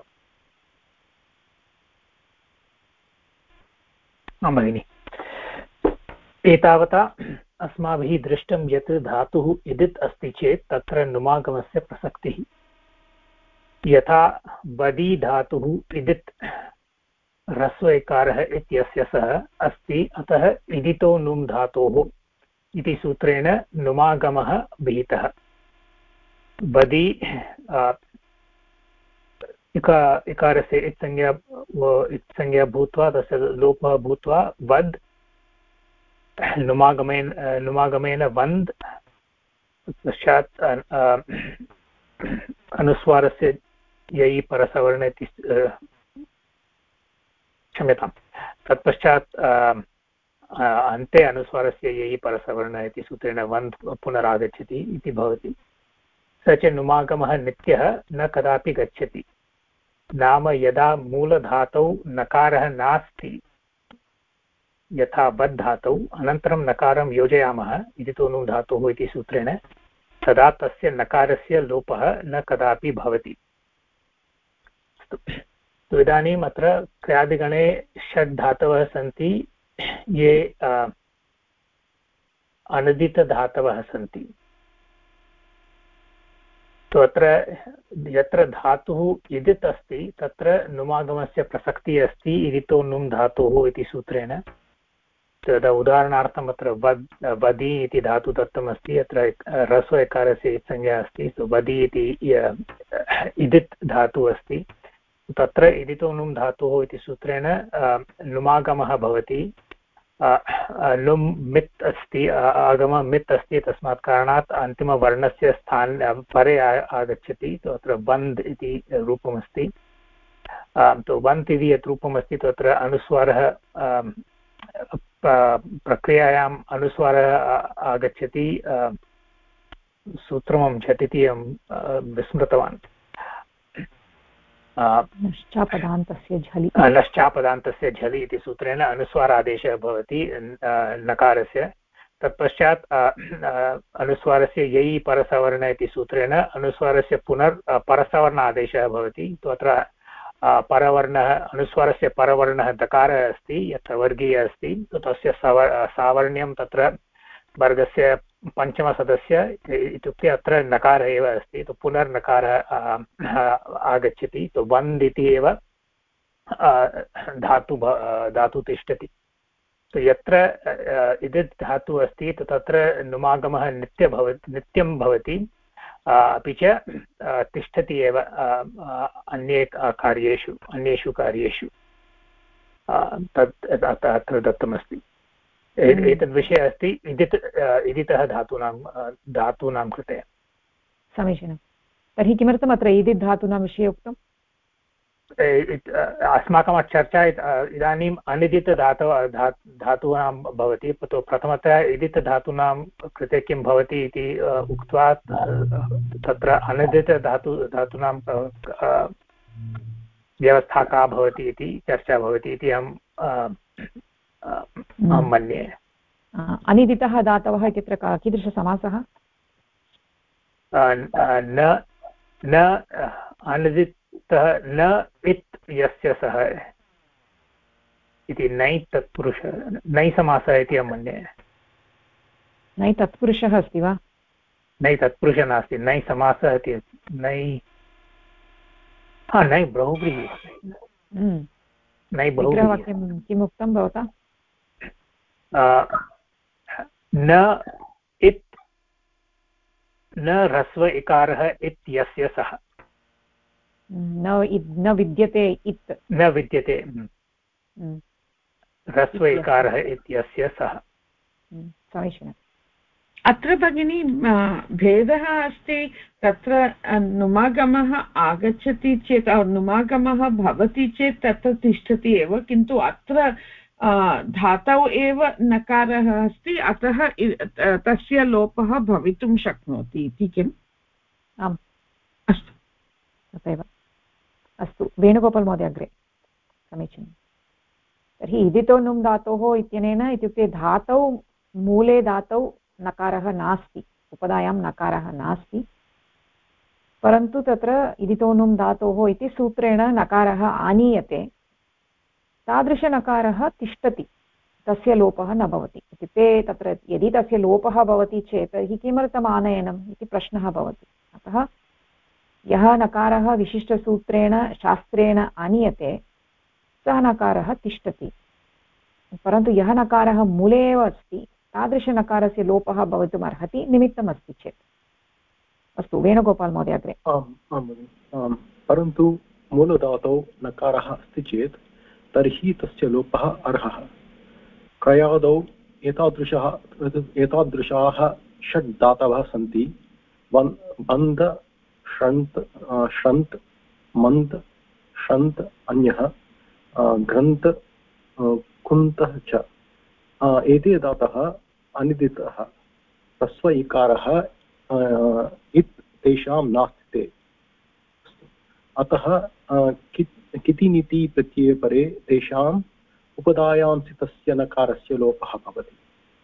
आं भगिनि एतावता अस्माभिः दृष्टं यत् धातुः इदित् अस्ति चेत् तत्र नुमागमस्य प्रसक्तिः यथा बदी धातुः इदित् ह्रस्व इकारः इत्यस्य सः अस्ति अतः इदितो नुम् धातोः इति सूत्रेण नुमागमः विहितः बदी इकारस्य इत्संज्ञा भूत्वा तस्य लोपः भूत्वा वद् नुमागमेन वन्द् पश्चात् अनुस्वारस्य ययि परसवर्ण इति क्षम्यतां तत्पश्चात् अन्ते अनुस्वारस्य ययि परसवर्ण इति सूत्रेण वन्द् पुनरागच्छति इति भवति स च नुमागमः नित्यः न कदापि गच्छति नाम यदा मूलधातौ नकारः नास्ति यथा वद् धातौ अनन्तरं नकारं योजयामः इदितो नु धातुः इति सूत्रेण तदा तस्य नकारस्य लोपः न कदापि भवति तो इदानीम् अत्र क्रियादिगणे षड् धातवः सन्ति ये अनदितधातवः सन्ति तो अत्र यत्र धातुः इदित् अस्ति तत्र नुमागमस्य प्रसक्तिः अस्ति इदितो नुम् धातुः इति सूत्रेण तदा उदाहरणार्थम् अत्र वदि इति धातु दत्तमस्ति अत्र ह्रस्व इकारस्य संज्ञा अस्ति सो वदि इति इदित् धातुः अस्ति तत्र इदितो नुम् धातुः इति सूत्रेण नुमागमः भवति लुम् मित् अस्ति आगम मित् अस्ति तस्मात् कारणात् अन्तिमवर्णस्य स्थाने परे आगच्छति तो अत्र वन्द् इति रूपमस्ति तो वन्त् इति यत् रूपमस्ति तत्र अनुस्वारः प्रक्रियायाम् अनुस्वारः आगच्छति सूत्रमं झटिति अहं विस्मृतवान् नश्चापदान्तस्य झलि झलि इति सूत्रेण अनुस्वारादेशः भवति नकारस्य तत्पश्चात् अनुस्वारस्य यै परसवर्ण इति सूत्रेण अनुस्वारस्य परसवर्ण आदेशः भवति तत्र परवर्णः अनुस्वारस्य परवर्णः दकारः अस्ति यत्र वर्गीयः अस्ति तस्य सावर्ण्यं तत्र वर्गस्य पञ्चमसदस्य इत्युक्ते अत्र नकारः एव अस्ति तो पुनर्नकारः आगच्छति तो वन्द् इति एव धातु तिष्ठति तो यत्र इदित् धातु अस्ति तत्र नुमागमः नित्यं भवति अपि च तिष्ठति एव अन्येषु कार्येषु तत् अत्र दत्तमस्ति एतद्विषयः अस्ति इदितः धातूनां कृते समीचीनं तर्हि किमर्थम् अत्र इदित् धातूनां विषये उक्तम् अस्माकं चर्चा इदानीम् अनिदित धातूनां भवति प्रथमतः इदित धातूनां कृते किं भवति इति उक्त्वा तत्र अनिदित धातूनां व्यवस्था का भवति इति चर्चा भवति इति अहं मन्ये अनिदितः धातवः इत्यत्र कीदृशसमासः न अनिदितः न इत् यस्य सः इति नै तत्पुरुषः नै समासः इति अहं मन्ये नै तत्पुरुषः अस्ति वा नै तत्पुरुषः नास्ति नै समासः इति नै नै बहुव्रीहि नै बहुव्रीहि किम् उक्तं भवता न इत् न ह्रस्व इकारः इत्यस्य सः न विद्यते इत् न विद्यते ह्रस्व इकारः इत्यस्य सः समीचीनम् अत्र भगिनी भेदः अस्ति तत्र नुमागमः आगच्छति चेत् नुमागमः भवति चेत् तत्र तिष्ठति एव किन्तु अत्र धातौ एव नकारः अस्ति अतः तस्य लोपः भवितुं शक्नोति इति किम् आम् अस्तु तथैव अस्तु वेणुगोपाल् महोदय अग्रे समीचीनं तर्हि इदितो नुम् धातोः इत्यनेन इत्युक्ते धातौ मूले धातौ नकारः नास्ति उपधायां नकारः नास्ति परन्तु तत्र इदितो नुम् धातोः इति सूत्रेण नकारः आनीयते तादृशनकारः तिष्ठति तस्य लोपः न भवति इत्युक्ते तत्र यदि तस्य लोपः भवति चेत् तर्हि किमर्थम् आनयनम् इति प्रश्नः भवति अतः यः नकारः विशिष्टसूत्रेण शास्त्रेण आनीयते सः नकारः तिष्ठति परन्तु यः नकारः मूले एव अस्ति तादृशनकारस्य लोपः भवितुम् अर्हति निमित्तमस्ति चेत् अस्तु वेणुगोपाल् महोदय अग्रे आम् परन्तु मूलधातौ नकारः अस्ति चेत् तर्हि तस्य लोपः अर्हः क्रयादौ एतादृशाः षड् धातवः सन्ति बन्ध षन्त् षन्त् मन्त् षन्त् अन्यः घ्रन्त् कुन्तः च एते धातवः अनिदितः ह्रस्व इकारः इत् तेषां नास्ति ते अतः कितिनिति प्रत्यये परे तेषाम् उपधायां स्थितस्य नकारस्य लोपः भवति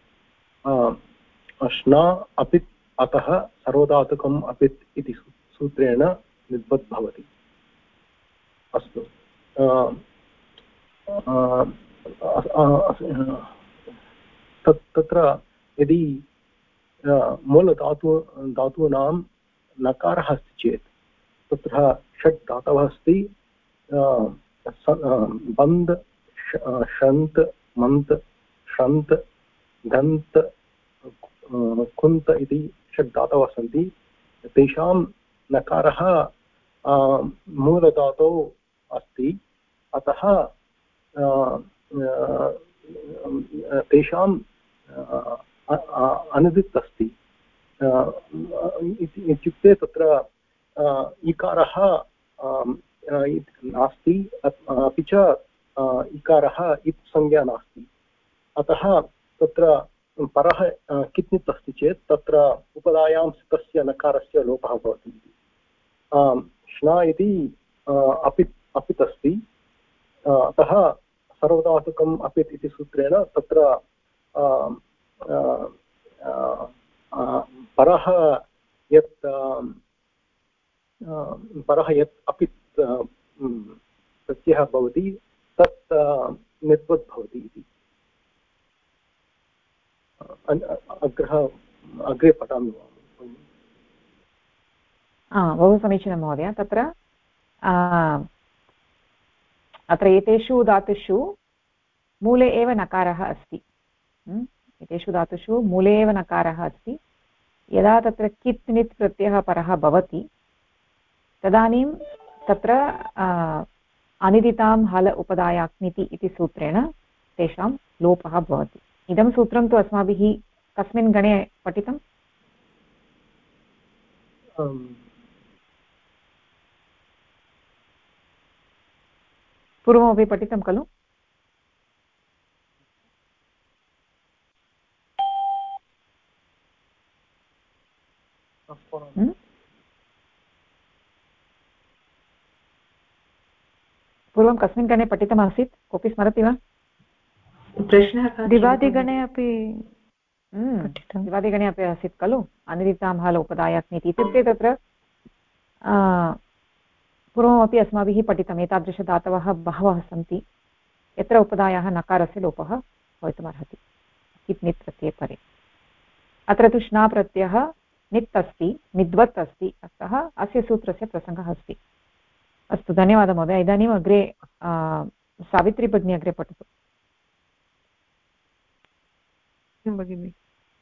अश्ना अपित् अतः सर्वधातुकम् अपित् इति सूत्रेण निद्वत् भवति अस्तु तत्र यदि मूलधातूनां नकारः अस्ति चेत् तत्र षट् धातवः अस्ति बन्ध षन्त् मन्त् षन्त् घन्त् कुन्त इति षट् धातवः सन्ति तेषां नकारः मूलधातौ अस्ति अतः तेषां अनिदित् अस्ति इत्युक्ते तत्र इकारः नास्ति, अपि च इकारः इत् संज्ञा नास्ति। अतः तत्र परः कित्नित् अस्ति चेत् तत्र उपधायां स्थितस्य नकारस्य लोपः भवति। श्ना इति अपित् अस्ति, अतः सर्वधातुकम् अपित् इति सूत्रेण तत्र परः यत् अपित् प्रत्ययः भवति तत् निर्वत् भवति इति। अग्रे पठामि वा? बहु समीचीनं महोदय। तत्र अत्र एतेषु धातुषु मूले एव नकारः अस्ति। एतेषु धातुषु मूले एव नकारः अस्ति। यदा तत्र कित् नित् प्रत्ययः परः भवति तदानीं तत्र अनिदितां हल उपधायाक्निति इति सूत्रेण तेषां लोपः भवति। इदं सूत्रं तु अस्माभिः कस्मिन् गणे पठितम्? पूर्वमपि पठितं खलु? पूर्वं कस्मिन् गणे पठितमासीत्? कोऽपि स्मरति वा? प्रश्नः दिवादिगणे अपि दिवादिगणे अपि आसीत् खलु, अनिदितां हल उपधायाक्निति इत्युक्ते तत्र पूर्वमपि अस्माभिः पठितम्। एतादृशधातवः बहवः सन्ति यत्र उपधायाः नकारस्य लोपः भवितुमर्हति कित् नित् प्रत्यये परे। अत्र तु श्ना प्रत्ययः नित् अस्ति, निद्वत् अस्ति, अतः अस्य सूत्रस्य प्रसङ्गः अस्ति। अस्तु, धन्यवादः महोदय। इदानीम् अग्रे सावित्री भगिनी अग्रे पठतु। भगिनि,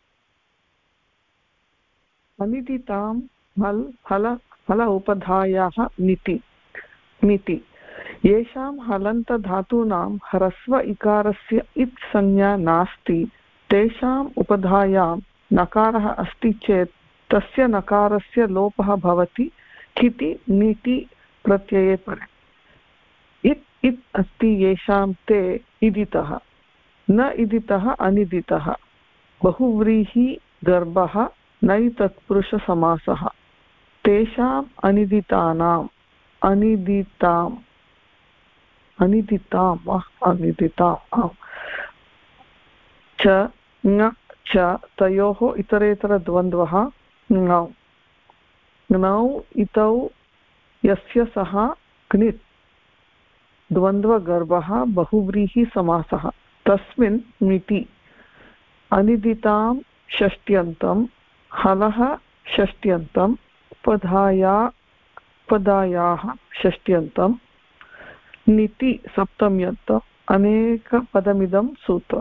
अनिदितां हल उपधायाः निति येषां हलन्तधातूनां ह्रस्व इकारस्य इत् संज्ञा नास्ति तेषाम् उपधायां नकारः अस्ति चेत् तस्य नकारस्य लोपः भवति किति नीति प्रत्यये परे। इत् अस्ति येषां ते इदितः, न इदितः अनिदितः, बहुव्रीहि गर्भः नै तत्पुरुषसमासः, तेषाम् अनिदितानाम् अनिदिताम् च ङ च तयोः इतरेतरद्वन्द्वः ङौ ङौ इतौ यस्य सः क्नित् द्वन्द्वगर्भः बहुव्रीहिसमासः तस्मिन् मिति अनिदितां षष्ट्यन्तं हलः षष्ट्यन्तम् उपधायाः षष्ट्यन्तं निति सप्तम्यन्तम् अनेकपदमिदं सूत्रम्।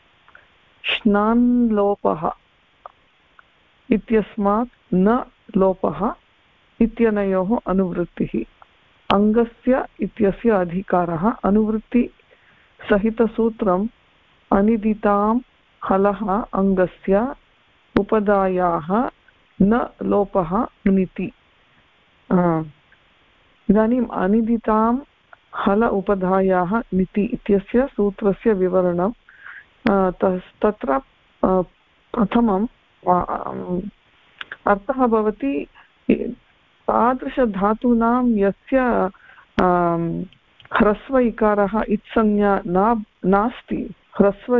श्नान्लोपः इत्यस्मात् न लोपः इत्यनयोः अनुवृत्तिः। अङ्गस्य इत्यस्य अधिकारः अनुवृत्तिसहितसूत्रम् अनिदितां हलः अङ्गस्य उपधायाः न लोपः ङिति। इदानीम् अनिदितां हल उपधायाः ङिति इत्यस्य सूत्रस्य विवरणं तत्र प्रथमं अर्थः भवति तादृशधातूनां यस्य ह्रस्व इकारः इत्संज्ञा नास्ति, ह्रस्व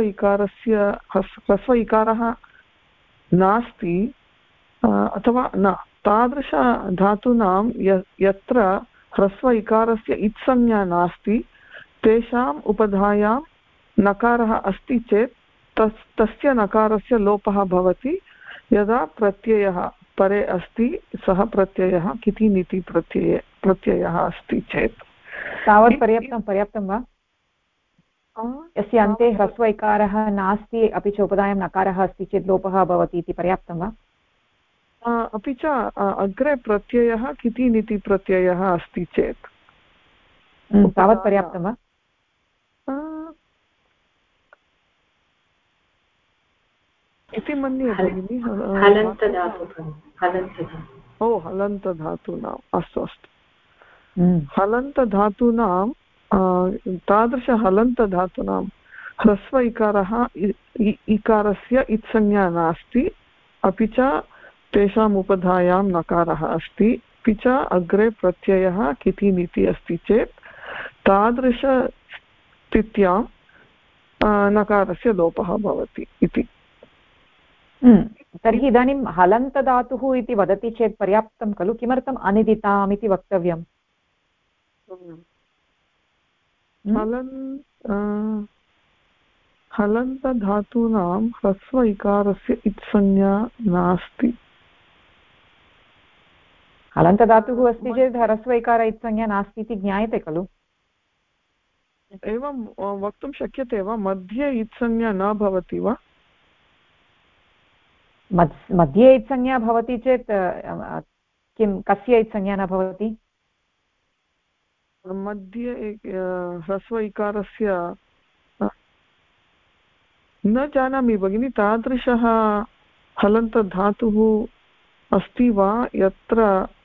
इकारः नास्ति अथवा न, तादृशधातूनां यत्र ह्रस्व इकारस्य इत्संज्ञा नास्ति तेषाम् उपधायां नकारः अस्ति चेत् तस्य नकारस्य लोपः भवति यदा प्रत्ययः परे अस्ति, सः प्रत्ययः किति नीति प्रत्ययः अस्ति चेत्। तावत् पर्याप्तं वा? यस्य अन्ते ह्रस्व इकारः नास्ति अपि च उपधायां नकारः अस्ति चेत् लोपः भवति इति पर्याप्तं वा? अपि च अग्रे प्रत्ययः किति नीति प्रत्ययः अस्ति चेत् तावत् पर्याप्तं वा? इति मन्ये भगिनि। हलन्तधातूनाम् अस्तु अस्तु, हलन्तधातूनां तादृशहलन्तधातूनां ह्रस्व इकारः इकारस्य इत्संज्ञा नास्ति, अपि च तेषाम् उपधायां नकारः अस्ति, अपि च अग्रे प्रत्ययः कितिनिति अस्ति चेत् तादृशस्थित्यां नकारस्य लोपः भवति इति। तर्हि इदानीं हलन्तधातुः इति वदति चेत् पर्याप्तं खलु? किमर्थम् अनिदिताम् इति वक्तव्यम्? हलन्तधातूनां ह्रस्व इकारस्य इत्संज्ञा नास्ति। हलन्तधातुः अस्ति चेत् ह्रस्व इकार इत्संज्ञा नास्ति इति ज्ञायते खलु? एवं वक्तुं शक्यते वा? मध्ये इत्संज्ञा न भवति वा? मध्ये इत्संज्ञा भवति चेत् किं, कस्य इत्संज्ञा न भवति? मध्ये ह्रस्व इकारस्य न जानामि भगिनि, तादृशः हलन्तधातुः अस्ति वा यत्र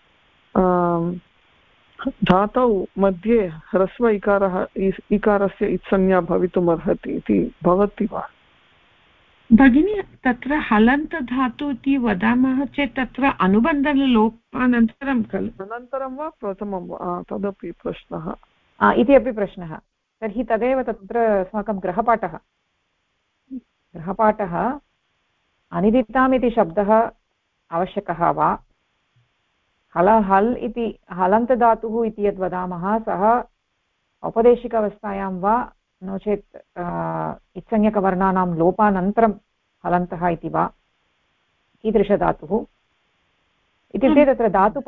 धातौ मध्ये ह्रस्व इकारस्य इत्संज्ञा भवितुमर्हति इति भवति वा? भगिनी, तत्र हलन्तधातु इति वदामः चेत् तत्र अनुबन्धलोपानन्तरं खलु? अनन्तरं वा प्रथमं वा? तदपि प्रश्नः इति अपि प्रश्नः। तर्हि तदेव तत्र अस्माकं गृहपाठः अनिदिताम् इति शब्दः आवश्यकः वा? हल् इति हलन्तधातुः इति यद् वदामः सः औपदेशिकावस्थायां वा नो चेत् इत्संज्ञकवर्णानां लोपानन्तरं हलन्तः इति वा? कीदृशधातुः इत्युक्ते तत्र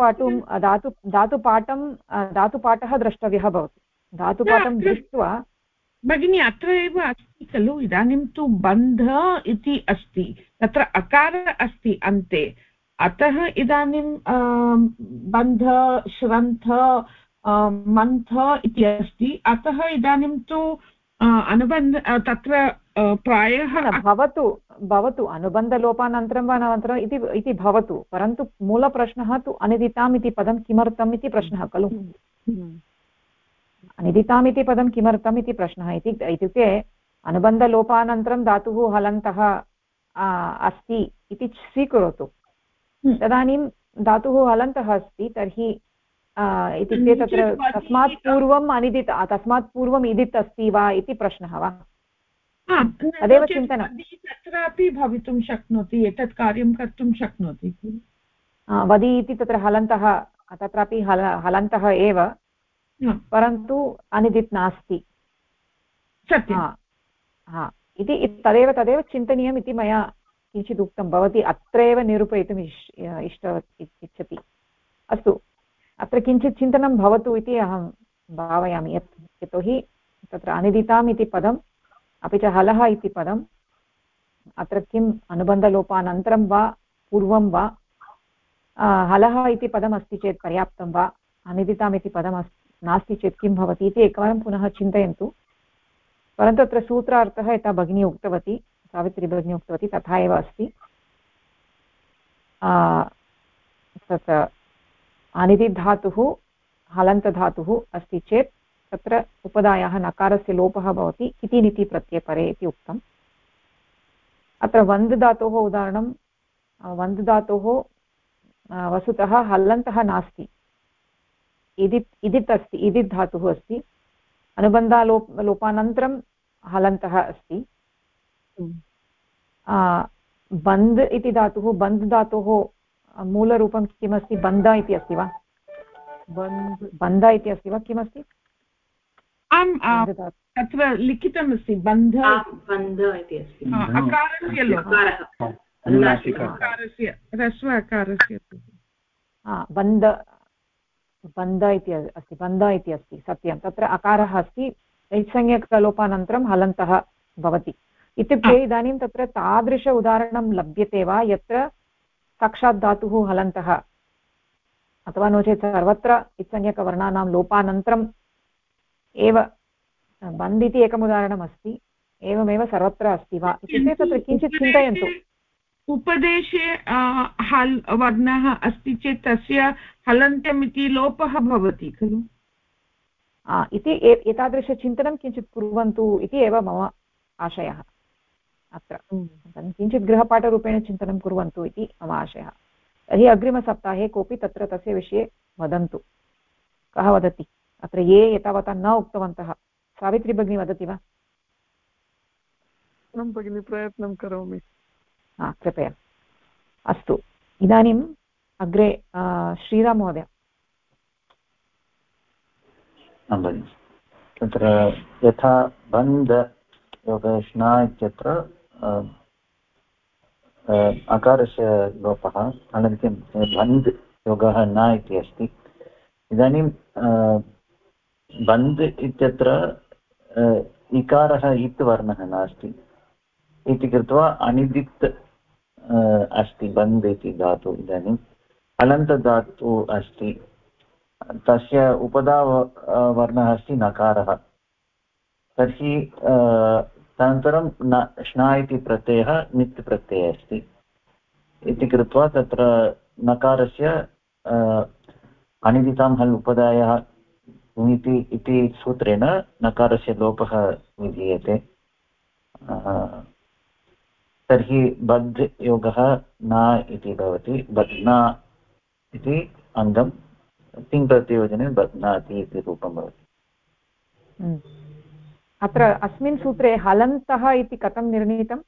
धातुपाठः द्रष्टव्यः भवति। धातुपाठं दृष्ट्वा भगिनी, अत्र एव अस्ति खलु, इदानीं तु बन्ध इति अस्ति, तत्र अकार अस्ति अन्ते, अतः इदानीं बन्ध श्रन्थ मन्थ इति अस्ति, अतः इदानीं तु अनुबन्ध तत्र प्रायः भवतु अनुबन्धलोपानन्तरं वा अनन्तरम् इति भवतु, परन्तु मूलप्रश्नः तु अनिदिताम् इति पदं किमर्थम् इति प्रश्नः खलु। अनिदिताम् इति पदं किमर्थम् इति प्रश्नः इत्युक्ते अनुबन्धलोपानन्तरं धातुः हलन्तः अस्ति इति स्वीकरोतु। तदानीं धातुः हलन्तः अस्ति तर्हि इत्युक्ते तत्र तस्मात् पूर्वम् इदित् अस्ति वा इति प्रश्नः वा? तदेव चिन्तनं। तत्रापि भवितुं शक्नोति, एतत् कार्यं कर्तुं शक्नोति। वदि इति तत्र हलन्तः, तत्रापि हलन्तः एव, परन्तु अनिदित् नास्ति। इति तदेव चिन्तनीयम् इति मया किञ्चित् उक्तं। भवती अत्रैव निरूपयितुम् इच्छति। अस्तु, अत्र किञ्चित् चिन्तनं भवतु इति अहं भावयामि। यतोहि तत्र अनिदिताम् इति पदम् अपि च हलः इति पदम् अत्र किम् अनुबन्धलोपानन्तरं वा पूर्वं वा? हलः इति पदमस्ति चेत् पर्याप्तं वा? अनिदिताम् इति पदम् नास्ति चेत् किं भवति इति एकवारं पुनः चिन्तयन्तु। परन्तु अत्र सूत्रार्थः यथा भगिनी उक्तवती, सावित्री भगिनी उक्तवती, तथा एव अस्ति। तत्र अनिदिधातुः हलन्तधातुः अस्ति चेत् तत्र उपधायाः नकारस्य लोपः भवति इति निति प्रत्ययपरे इति उक्तम्। अत्र वन्द् धातोः उदाहरणं, वन्द् धातोः वस्तुतः हलन्तः नास्ति, इदित् अस्ति, इदित् धातुः अस्ति, अनुबन्धालोपानन्तरं हलन्तः अस्ति। बन्द् इति धातुः, बन्द् धातोः मूलरूपं किमस्ति? बन्ध इति अस्ति वा? बन्ध इति अस्ति वा? किमस्ति? आम्, तत्र लिखितमस्ति बन्ध इति अस्ति। ह्रस्व अकारस्य बन्ध इति अस्ति, बन्ध इति अस्ति, सत्यं। तत्र अकारः अस्ति, संज्ञकलोपानन्तरं हलन्तः भवति। इत्युक्ते इदानीं तत्र तादृश उदाहरणं लभ्यते वा यत्र साक्षात् धातुः हलन्तः अथवा नो चेत् सर्वत्र इत्संज्ञकवर्णानां लोपानन्तरम् एव? बन्द् इति एकम् उदाहरणमस्ति, एवमेव सर्वत्र अस्ति वा इत्युक्ते तत्र किञ्चित् चिन्तयन्तु। उपदेशे हल् वर्णः अस्ति चेत् तस्य हलन्तम् इति लोपः भवति खलु? इति एतादृशचिन्तनं किञ्चित् कुर्वन्तु इति एव मम आशयः अत्र। किञ्चित् गृहपाठरूपेण चिन्तनं कुर्वन्तु इति मम आशयः। तर्हि अग्रिमसप्ताहे कोऽपि तत्र तस्य विषये वदन्तु। कः वदति? अत्र ये एतावता न उक्तवन्तः, सावित्री भगिनी वदति वा? आं भगिनि, प्रयत्नं करोमि। कृपया। अस्तु, इदानीम् अग्रे श्रीराम महोदय। तत्र यथा बन्ध योगश्ना इत्यत्र अकारस्य लोपः, अनन्तरं बन्ध् योगः न इति अस्ति। इदानीं बन्ध् इत्यत्र इकारः इत् वर्णः नास्ति इति कृत्वा अनिदित् अस्ति बन्ध् इति धातु। इदानीम् अलन्तधातु अस्ति, तस्य उपधा वर्णः अस्ति नकारः। तर्हि तदनन्तरं श्ना इति प्रत्ययः नित् प्रत्ययः अस्ति इति कृत्वा तत्र नकारस्य अनिदितां हल् उपधायाः इति सूत्रेण नकारस्य लोपः विधीयते। तर्हि बद् योगः न इति भवति, बध्ना इति अङ्गं, तिङ् प्रत्ययोजने बध्नाति इति रूपं भवति। अत्र अस्मिन् सूत्रे हलन्तः इति कथं निर्णीतम्?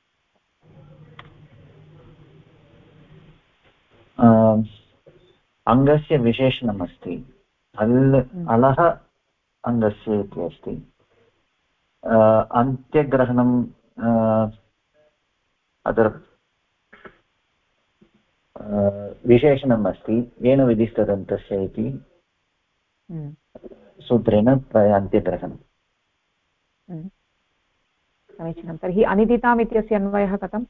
अङ्गस्य विशेषणम् अस्ति, हल् अलः अङ्गस्य इति अस्ति। अन्त्यग्रहणं अत्र विशेषणम् अस्ति, येन विधिस्तदन्तस्य इति सूत्रेण अन्त्यग्रहणम्। समीचीनं। तर्हि अनिदिताम् इत्यस्य अन्वयः कथम्?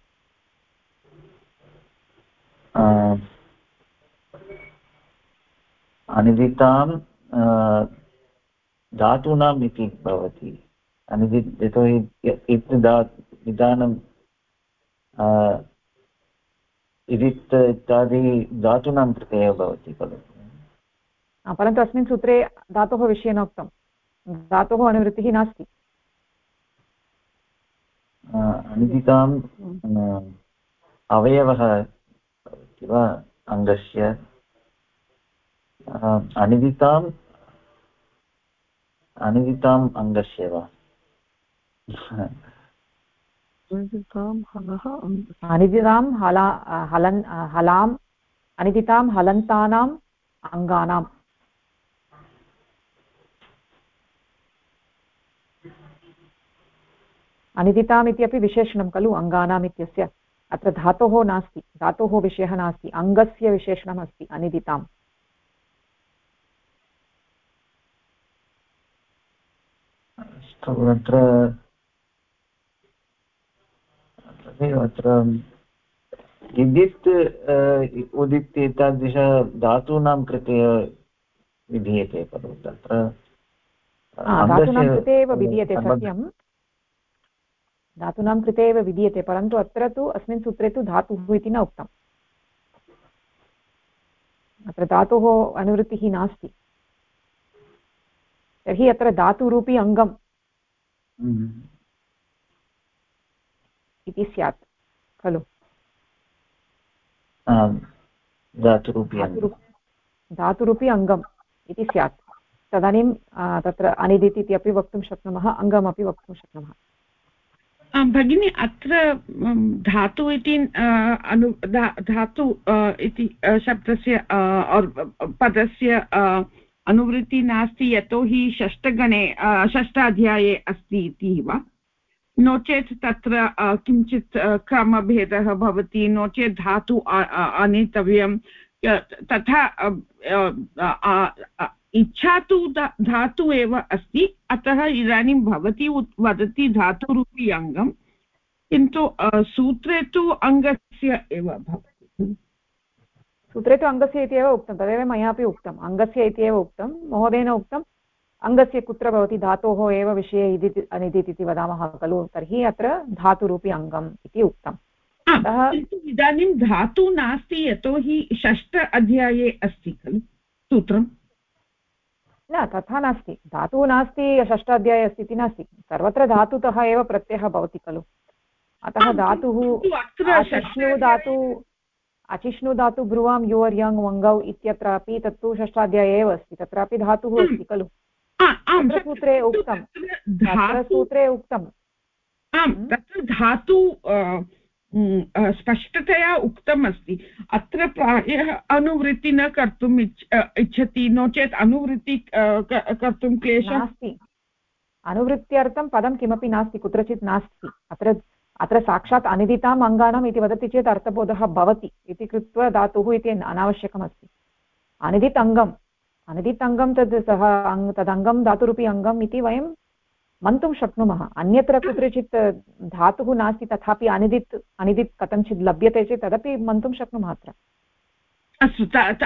अनिदितां धातूनाम् इति भवति। यतोहि इदानीं इदित् इत्यादि धातूनां कृते एव भवति खलु। परन्तु अस्मिन् सूत्रे धातोः विषये न उक्तं, धातोः अनुवृत्तिः नास्ति। अनिदिताम् अवयवः भवति वा अङ्गस्य? अनिदिताम् अङ्गस्य वा? अनिदितां हलाम् अनिदितां हलन्तानाम् अङ्गानाम्। अनिदिताम् इत्यपि विशेषणं खलु अङ्गानाम् इत्यस्य। अत्र धातोः नास्ति, धातोः विषयः नास्ति, अङ्गस्य विशेषणम् अस्ति अनिदिताम्। अत्र इदित् उदित् एतादृश धातूनां कृते विधीयते खलु। तत्र धातूनां कृते एव विधीयते, सत्यं धातूनां कृते एव विधीयते, परन्तु अत्र तु अस्मिन् सूत्रे तु धातुः इति न उक्तम्। अत्र धातोः अनुवृत्तिः नास्ति, तर्हि अत्र धातुरूपी अङ्गम् इति स्यात् खलु। धातुरूपी अङ्गम् इति स्यात्। तदानीं तत्र अनिदित् इति अपि वक्तुं शक्नुमः, अङ्गमपि वक्तुं शक्नुमः। भगिनी, अत्र धातु इति धातु इति शब्दस्य पदस्य अनुवृत्तिः नास्ति, यतोहि षष्ठाध्याये अस्ति इति वा? नो चेत् तत्र किञ्चित् क्रमभेदः भवति, नो चेत् धातु आनेतव्यं, तथा इच्छा तु धातु एव अस्ति। अतः इदानीं भवती वदति धातुरूपी अङ्गं, किन्तु सूत्रे तु अङ्गस्य एव भवति। सूत्रे तु अङ्गस्य इति एव उक्तं, तदेव मयापि उक्तम्, अङ्गस्य इति एव उक्तं, महोदयेन उक्तम् अङ्गस्य कुत्र भवति, धातोः एव विषये इदित् अनिदित् इति वदामः खलु, तर्हि अत्र धातुरूपी अङ्गम् इति उक्तम्। अतः इदानीं धातु नास्ति, यतोहि षष्ठ अध्याये अस्ति खलु सूत्रम्। न तथा नास्ति, धातुः नास्ति षष्ठाध्याये अस्ति इति नास्ति, सर्वत्र धातुतः एव प्रत्ययः भवति खलु। अतः धातुः अचिष्णु धातु ब्रुवां योर् यङ् वङ्गौ इत्यत्रापि तत्तु षष्ठाध्याये एव अस्ति, तत्रापि धातुः अस्ति खलु। तत्र सूत्रे उक्तं, तत्र सूत्रे उक्तम्। आम्, तत्र धातु स्पष्टतया उक्तम् अस्ति। अत्र प्रायः अनुवृत्ति न कर्तुम् इच्छति, नो चेत् अनुवृत्ति कर्तुं क्लेशः नास्ति। अनुवृत्त्यर्थं पदं किमपि नास्ति, कुत्रचित् नास्ति। अत्र साक्षात् अनिदिताम् अङ्गानाम् इति वदति चेत् अर्थबोधः भवति इति कृत्वा धातुः इति अनावश्यकमस्ति। अनिदित् अङ्गं तदङ्गं धातुरूपी अङ्गम् इति वयं मन्तुं शक्नुमः। अन्यत्र कुत्रचित् धातुः नास्ति तथापि अनिदित् कथञ्चित् लभ्यते चेत् तदपि मन्तुं शक्नुमः अत्र। अस्तु,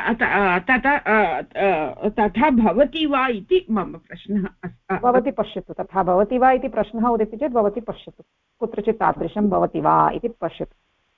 तथा भवति वा इति मम प्रश्नः। भवती पश्यतु, तथा भवति वा इति प्रश्नः उदेति चेत् भवती पश्यतु, कुत्रचित् तादृशं भवति वा इति पश्यतु।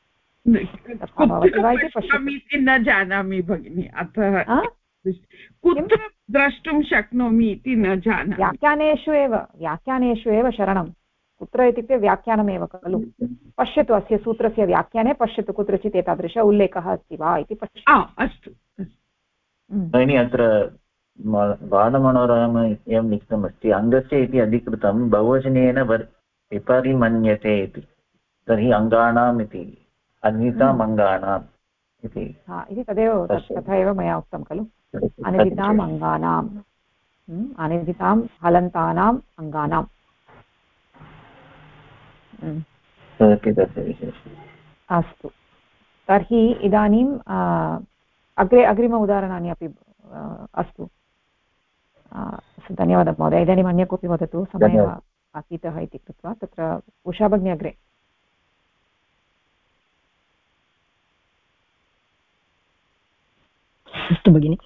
न जानामि भगिनि, अतः कुत्र द्रष्टुं शक्नोमि इति न जानामि। व्याख्यानेषु एव शरणं। कुत्र इत्युक्ते व्याख्यानमेव खलु। पश्यतु, अस्य सूत्रस्य व्याख्याने पश्यतु कुत्रचित् एतादृश उल्लेखः अस्ति वा इति पश्यतु। अस्तु भगिनि, अत्र बालमनोरम एवं लिखितमस्ति, अङ्गस्य इति अधिकृतं बहुवचनेन विपरिमन्यते इति। तर्हि अङ्गानाम् इति अन्विताम् अङ्गानाम् इति तदेव, तथा एव मया उक्तं खलु। अनिदिताम् अङ्गानाम्, अनिदितां हलन्तानाम् अङ्गानाम्। अस्तु, तर्हि इदानीम् अग्रिम उदाहरणानि अपि अस्तु। धन्यवादः महोदय। इदानीम् अन्य कोऽपि वदतु, समयः अतीतः इति कृत्वा। तत्र उषा भगिनी अग्रे। अस्तु भगिनि।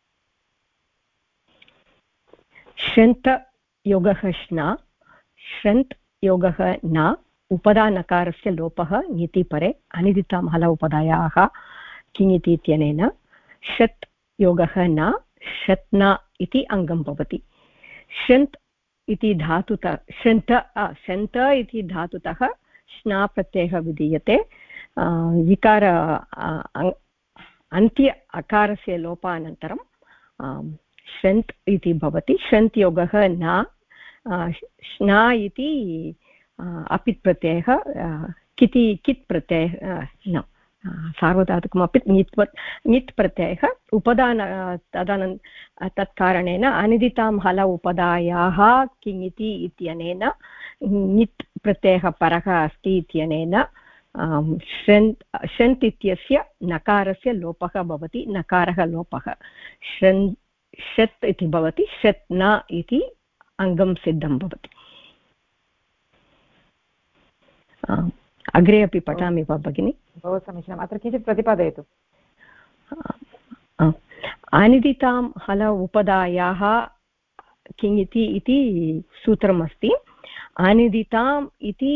श्रन्त योगः श्ना, श्रन्त योगः न, उपदानकारस्य लोपः ङिति परे, अनिदितां हल उपदायाः किङिति इत्यनेन। षत् योगः न, षत्न इति अङ्गं भवति। श्रन्त इति धातुतः श्रन्त इति धातुतः श्ना प्रत्ययः विधीयते। विकार अन्त्य अकारस्य लोपानन्तरं श्रन्त इति भवति। श्रन्त योगः न, श्ना इति अपित् प्रत्ययः, कित् प्रत्ययः न, सार्वधातुकमपि ङित् प्रत्ययः उपदान, तत्कारणेन अनिदितां हल उपदायाः किङिति इत्यनेन ङित् प्रत्ययः परः अस्ति इत्यनेन श्रन्त् इत्यस्य नकारस्य लोपः भवति, नकारः लोपः। षत् इति भवति, षत् न इति अङ्गं सिद्धं भवति। अग्रे अपि पठामि वा भगिनि? बहु समीचीनम्। अत्र किञ्चित् प्रतिपादयतु। अनिदितां हल उपदायाः किङिति इति सूत्रमस्ति। अनिदिताम् इति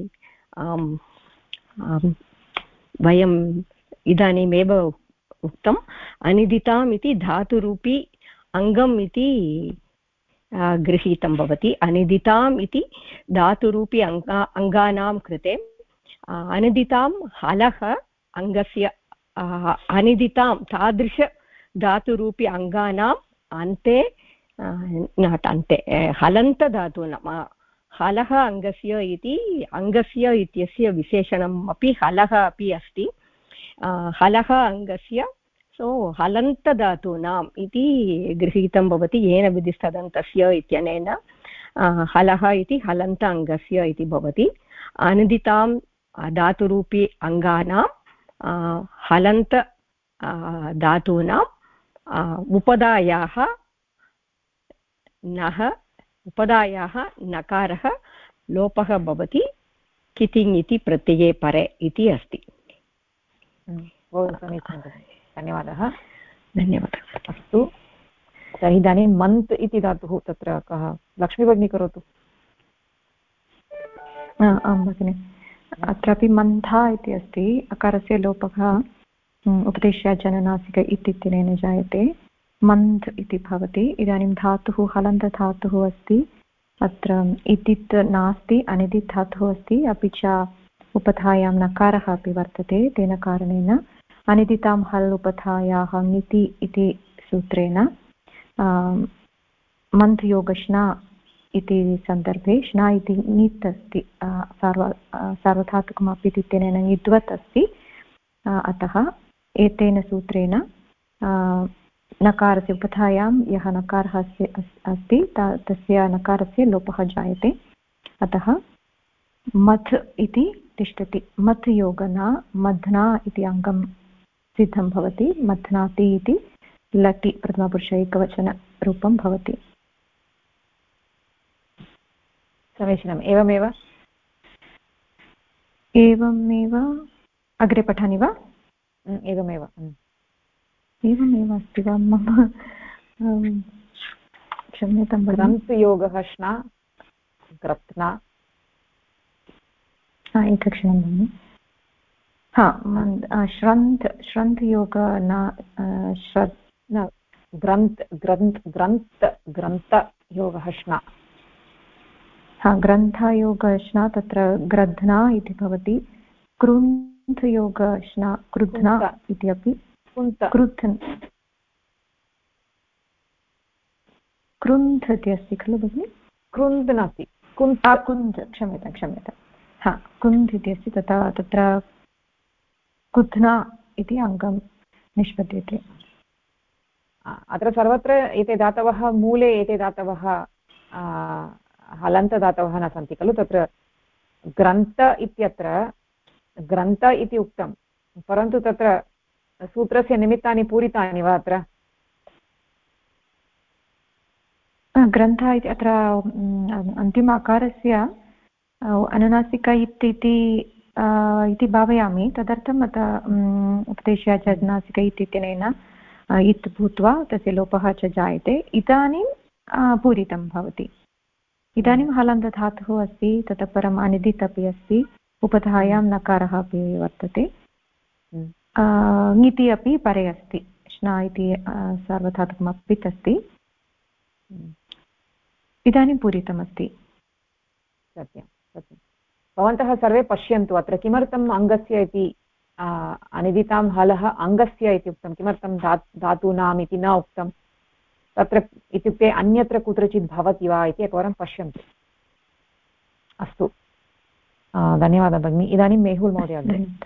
वयम् इदानीमेव उक्तम्। अनिदिताम् इति धातुरूपी अङ्गम् इति गृहीतं भवति। अनिदिताम् इति धातुरूपी अङ्गानां कृते अनिदितां हलः अङ्गस्य, अनिदितां तादृश धातुरूपी अङ्गानाम् अन्ते, नाट् अन्ते, हलन्तधातूनां हलः अङ्गस्य इति, अङ्गस्य इत्यस्य विशेषणम् अपि हलः अपि अस्ति। हलः अङ्गस्य, सो हलन्तधातूनाम् इति गृहीतं भवति येन विधिस्तदन्तस्य इत्यनेन। हलः इति हलन्त अङ्गस्य इति भवति। अनिदितां धातुरूपी अङ्गानां हलन्त धातूनां उपदायाः नः, उपदायाः नकारः लोपः भवति कितिङ् इति प्रत्यये परे इति अस्ति। बहु समीचीनं, धन्यवादः। धन्यवादः। अस्तु, तर्हि इदानीं मन्त् इति धातुः तत्र कः, लक्ष्मी भगिनी करोतु। आं भगिनि, अत्रापि मन्था इति अस्ति। अकारस्य लोपः उपदेश्य जननासिक इत्यनेन जायते। मन्ध् इति भवति। इदानीं धातुः हलन्तधातुः अस्ति, अत्र इदित् नास्ति, अनिदित् धातुः अस्ति, अपि च उपधायां नकारः अपि वर्तते। तेन कारणेन अनिदितां हल् उपधायाः ङिति इति सूत्रेण मन्ध् योगश्ना इति सन्दर्भे श्ना इति ङित् अस्ति, सार्वधातुकमपि इत्यनेन ङिद्वत् अस्ति। अतः एतेन सूत्रेण नकारस्य उपधायां यः नकारः अस्ति तस्य नकारस्य लोपः जायते। अतः मथ् इति तिष्ठति। मथ् योगना मध्ना इति अङ्गं सिद्धं भवति। मध्नाति इति लटि प्रथमपुरुष एकवचनरूपं भवति। समीचीनम्। एवमेव अग्रे पठामि वा? एवमेव अस्ति वा? मम क्षम्यतां। ग्रन्थ योगः श्ना ग्रप्ना। एकक्षणं भगिनि। श्रन्थ योग न ग्रन्थ योगः श्ना। ग्रन्थयोगश्ना तत्र ग्रध्ना इति भवति। कृन्थयोगश्ना क्रुध्ना इति अपि। कृन्थ इति अस्ति खलु भगिनि? कृन्ध् नास्ति, कुन्ध्, क्षम्यतां। कुन्ध् इति अस्ति, तथा तत्र कुध्ना इति अङ्गं निष्पद्यते। अत्र सर्वत्र एते धातवः मूले एते धातवः हलन्तदातवः न सन्ति खलु। तत्र ग्रन्थ इत्यत्र ग्रन्थ इति उक्तं, परन्तु तत्र सूत्रस्य निमित्तानि पूरितानि वा? अत्र ग्रन्थः इति अत्र अन्तिम अकारस्य अनुनासिक इति भावयामि। तदर्थम् अत्र उपदेशः च अनुनासिक इत्यनेन इत् भूत्वा तस्य लोपः च जायते। इदानीं पूरितं भवति। इदानीं हलन्तधातुः अस्ति, ततः परम् अनिदित् अपि अस्ति, उपधायां नकारः अपि वर्तते, ङिति अपि परे अस्ति, श्ना इति सार्वधातुकमपि अस्ति। इदानीं पूरितमस्ति। सत्यं सत्यं। भवन्तः सर्वे पश्यन्तु अत्र किमर्थम् अङ्गस्य इति अनिदितां हलः अङ्गस्य इति उक्तं, किमर्थं धातूनाम् इति न उक्तं तत्र इत्युक्ते अन्यत्र कुत्रचित् भवति वा इति एकवारं पश्यन्तु। अस्तु, धन्यवादः भगिनि। इदानीं मेहुल् महोदय।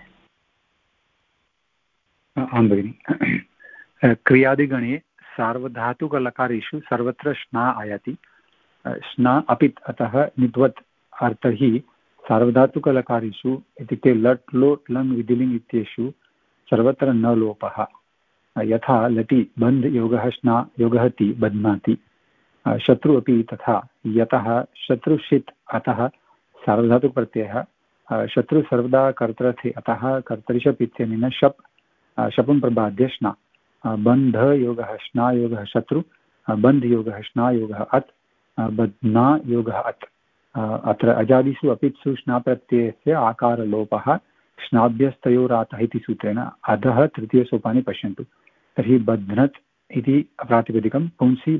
आं भगिनि। क्रियादिगणे सार्वधातुकलकारेषु सर्वत्र श्ना आयाति। श्ना अपित् अतः निद्वत् तर्हि सार्वधातुकलकारेषु इत्युक्ते लट् लोट् लङ् विधिलिङ् इत्येषु सर्वत्र न लोपः। यथा लटि बन्ध् योगः श्ना योगः ति बध्नाति। शत्रु अपि तथा। यतः शत्रुषित् अतः सार्वधातुकप्रत्ययः। शत्रु सर्वदा कर्तृर्थे अतः कर्तरिषप् इत्यनेन शपं प्रबाद्य श्ना। बन्ध योगः श्ना योगः शत्रु। बन्ध योगः श्ना योगः अत्। बध्ना योगः अत्। अत्र अजादिषु अपित्सु श्नाप्रत्ययस्य आकारलोपः श्नाभ्यस्तयोरातः इति सूत्रेण अधः तृतीयसोपाने पश्यन्तु। तर्हि बध्नत् इति प्रातिपदिकं पुंसि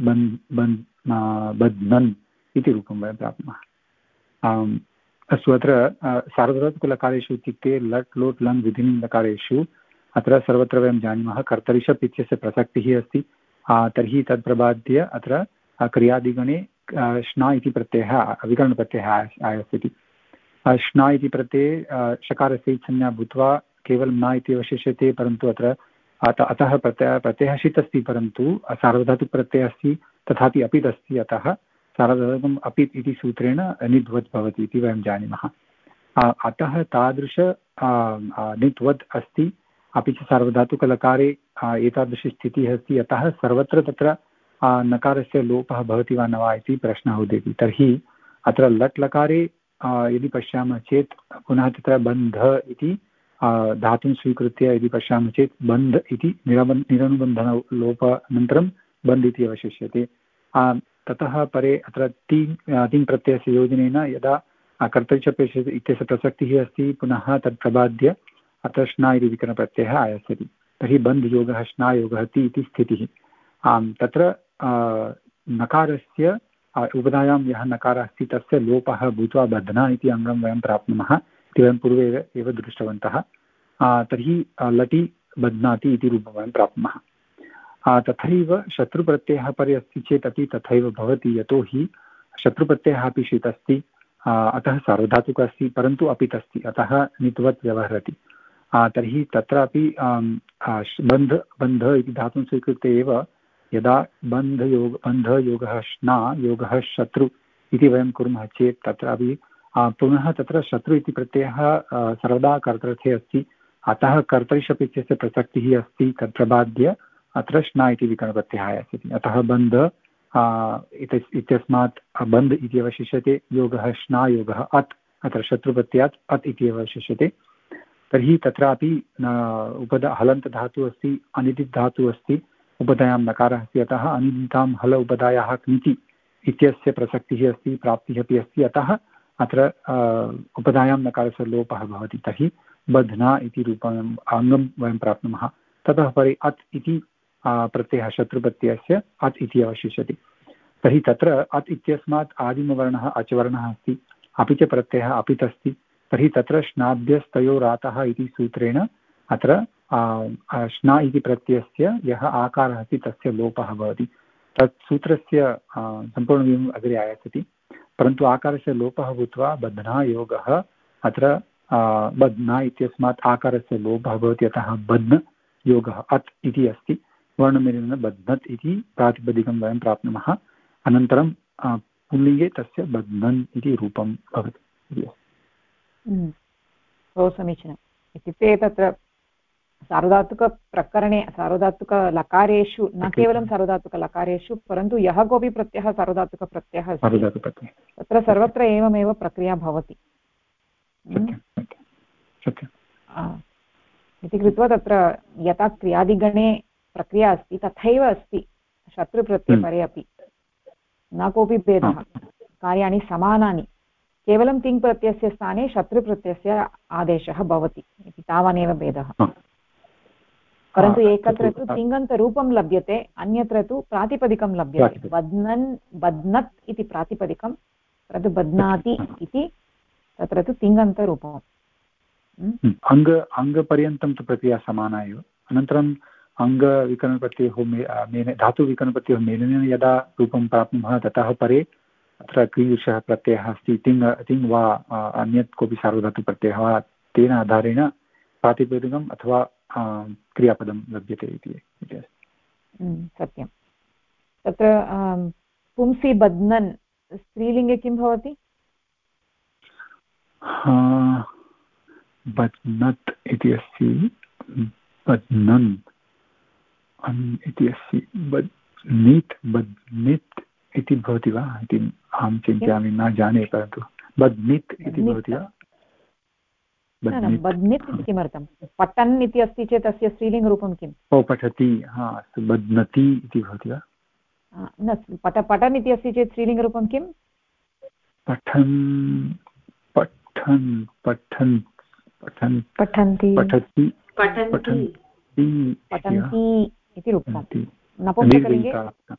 बध्नन् इति रूपं वयं प्राप्नुमः। अस्तु, अत्र सार्वधातुकलकारेषु इत्युक्ते लट् लोट् लङ् विधिलिङ् लकारेषु अत्र सर्वत्र वयं जानीमः कर्तरिषप् इत्यस्य प्रसक्तिः अस्ति। तर्हि तत् प्रबाद्य अत्र क्रियादिगणे श्ना इति प्रत्ययः विकरणप्रत्ययः आयास्यति। श्ना इति प्रत्यये शकारस्य संज्ञा भूत्वा केवलं न इति अवशिष्यते, परन्तु अत्र अतः प्रत्ययः षित् अस्ति, परन्तु सार्वधातुकप्रत्ययः अस्ति, तथापि अपित् अस्ति, अतः सार्वधातुकम् अपित् इति सूत्रेण निद्वत् भवति इति वयं जानीमः। अतः तादृश निद्वत् अस्ति, अपि च सार्वधातुकलकारे एतादृशी स्थितिः अस्ति, अतः सर्वत्र तत्र नकारस्य लोपः भवति वा न वा इति प्रश्नः उदेति। तर्हि अत्र लट् लकारे यदि पश्यामः चेत् पुनः तत्र बन्ध इति धातुं स्वीकृत्य यदि पश्यामः चेत् बन्ध इति निरनुबन्धनलोपानन्तरं बन्ध इति अवशिष्यते। ततः परे अत्र तिङ् प्रत्ययस्य योजनेन यदा कर्तरिषप् इत्यस्य प्रसक्तिः अस्ति, पुनः तत् प्रबाद्य अत्र श्ना इति विकरणप्रत्ययः आयास्यति। तर्हि बन्धयोगः श्ना योगः ति इति स्थितिः। तत्र नकारस्य उपधायां यः नकारः अस्ति तस्य लोपः भूत्वा बध्ना इति अङ्गं वयं प्राप्नुमः इति वयं पूर्वे एव दृष्टवन्तः। तर्हि लटि बध्नाति इति रूपं वयं प्राप्नुमः। तथैव शत्रुप्रत्ययः परे अस्ति चेत् अपि तथैव भवति, यतोहि शत्रुप्रत्ययः अपि षित् अस्ति, अतः सार्वधातुकः अस्ति, परन्तु अपित् अस्ति, अतः नित्वत् व्यवहरति। तर्हि तत्रापि बन्ध इति धातुं स्वीकृत्य एव यदा बन्धयोगः श्ना योगः शत्रु इति वयं कुर्मः चेत् तत्रापि पुनः तत्र शत्रु इति प्रत्ययः सर्वदा कर्तृर्थे अस्ति, अतः कर्तरिषप् इत्यस्य प्रसक्तिः अस्ति, तत्प्रबाद्य अत्र श्ना इति विकरणप्रत्ययः आयास्यति। अतः बन्ध इत्यस्मात् बन्ध इति अवशिष्यते, योगः श्ना योगः अत्, अत्र शत्रुप्रत्ययात् अत् इति अवशिष्यते। तर्हि तत्रापि हलन्तधातुः अस्ति, अनिदित् धातुः अस्ति, उपधायां नकारः अस्ति, अतः अनिदितां हल उपधायाः क्निति इत्यस्य प्रसक्तिः अस्ति, प्राप्तिः अपि अस्ति, अतः अत्र उपधायां नकारस्य लोपः भवति। तर्हि बध्ना इति रूपम् अङ्गं वयं प्राप्नुमः। ततः परे अत् इति प्रत्ययः शत्रुप्रत्ययस्य अत् इति अवशिष्यति। तर्हि तत्र अत् इत्यस्मात् आदिमवर्णः अचवर्णः अस्ति, अपि च प्रत्ययः अपित् अस्ति। तर्हि तत्र श्नाभ्यस्तयोरातः इति सूत्रेण अत्र श्ना इति प्रत्ययस्य यः आकारः अस्ति तस्य लोपः भवति। तत् सूत्रस्य सम्पूर्णविवरणम् अग्रे आयास्यति, परन्तु आकारस्य लोपः भूत्वा बध्ना योगः अत्र बध्ना इत्यस्मात् आकारस्य लोपः भवति, अतः बध्न योगः अत् इति अस्ति। वर्णमेलनेन बध्नत् इति प्रातिपदिकं वयं प्राप्नुमः। अनन्तरं पुल्लिङ्गे तस्य बध्नन् इति रूपं भवति। बहु समीचीनम्। इत्युक्ते तत्र सार्वधातुकप्रकरणे सार्वधातुकलकारेषु, न केवलं सार्वधातुकलकारेषु, परन्तु यः कोऽपि प्रत्ययः सार्वधातुकप्रत्ययः अस्ति तत्र सर्वत्र एवमेव प्रक्रिया भवति इति कृत्वा तत्र यथा क्रियादिगणे प्रक्रिया अस्ति तथैव अस्ति शत्रुप्रत्ययपरे अपि, न कोऽपि भेदः, कार्याणि समानानि, केवलं तिङ् प्रत्ययस्य स्थाने शत्रुप्रत्ययस्य आदेशः भवति इति तावदेव भेदः। परन्तु एकत्र तु तिङन्तरूपं लभ्यते, अन्यत्र तु प्रातिपदिकं लभ्यते। बध्नत् इति प्रातिपदिकं, परन्तु बध्नाति इति तत्र तु तिङन्तरूपम्। अङ्गपर्यन्तं तु प्रक्रिया समाना एव। अनन्तरम् अङ्गविकरणप्रत्ययोः धातुविकरणप्रत्ययोः मेलनेन यदा रूपं प्राप्नुमः ततः परे अत्र कीदृशः प्रत्ययः अस्ति, तिङ् वा अन्यत् कोऽपि सार्वधातुप्रत्ययः वा, तेन आधारेण प्रातिपदिकम् अथवा क्रियापदं लभ्यते इति अस्ति। सत्यं। तत्र पुंसि बध्नन् स्त्रीलिङ्गे किं भवति? बध्नत् इति अस्ति, बध्नन् इति अस्ति, बध्नित् इति भवति वा इति अहं चिन्तयामि, न जाने, परन्तु बध्नित् इति भवति वा? बध्नित् इति किमर्थं? पठन् इति अस्ति चेत् तस्य स्त्रीलिङ्गरूपं किम्? ओ पठति, अस्तु, बध्नति इति भवति वा? न, पठन् इति अस्ति चेत् स्त्रीलिङ्गरूपं किम्? पठन् पठन् पठन् पठन् पठन्ति पठति पठन्ति इति रूपं। नपुंसकलिङ्गे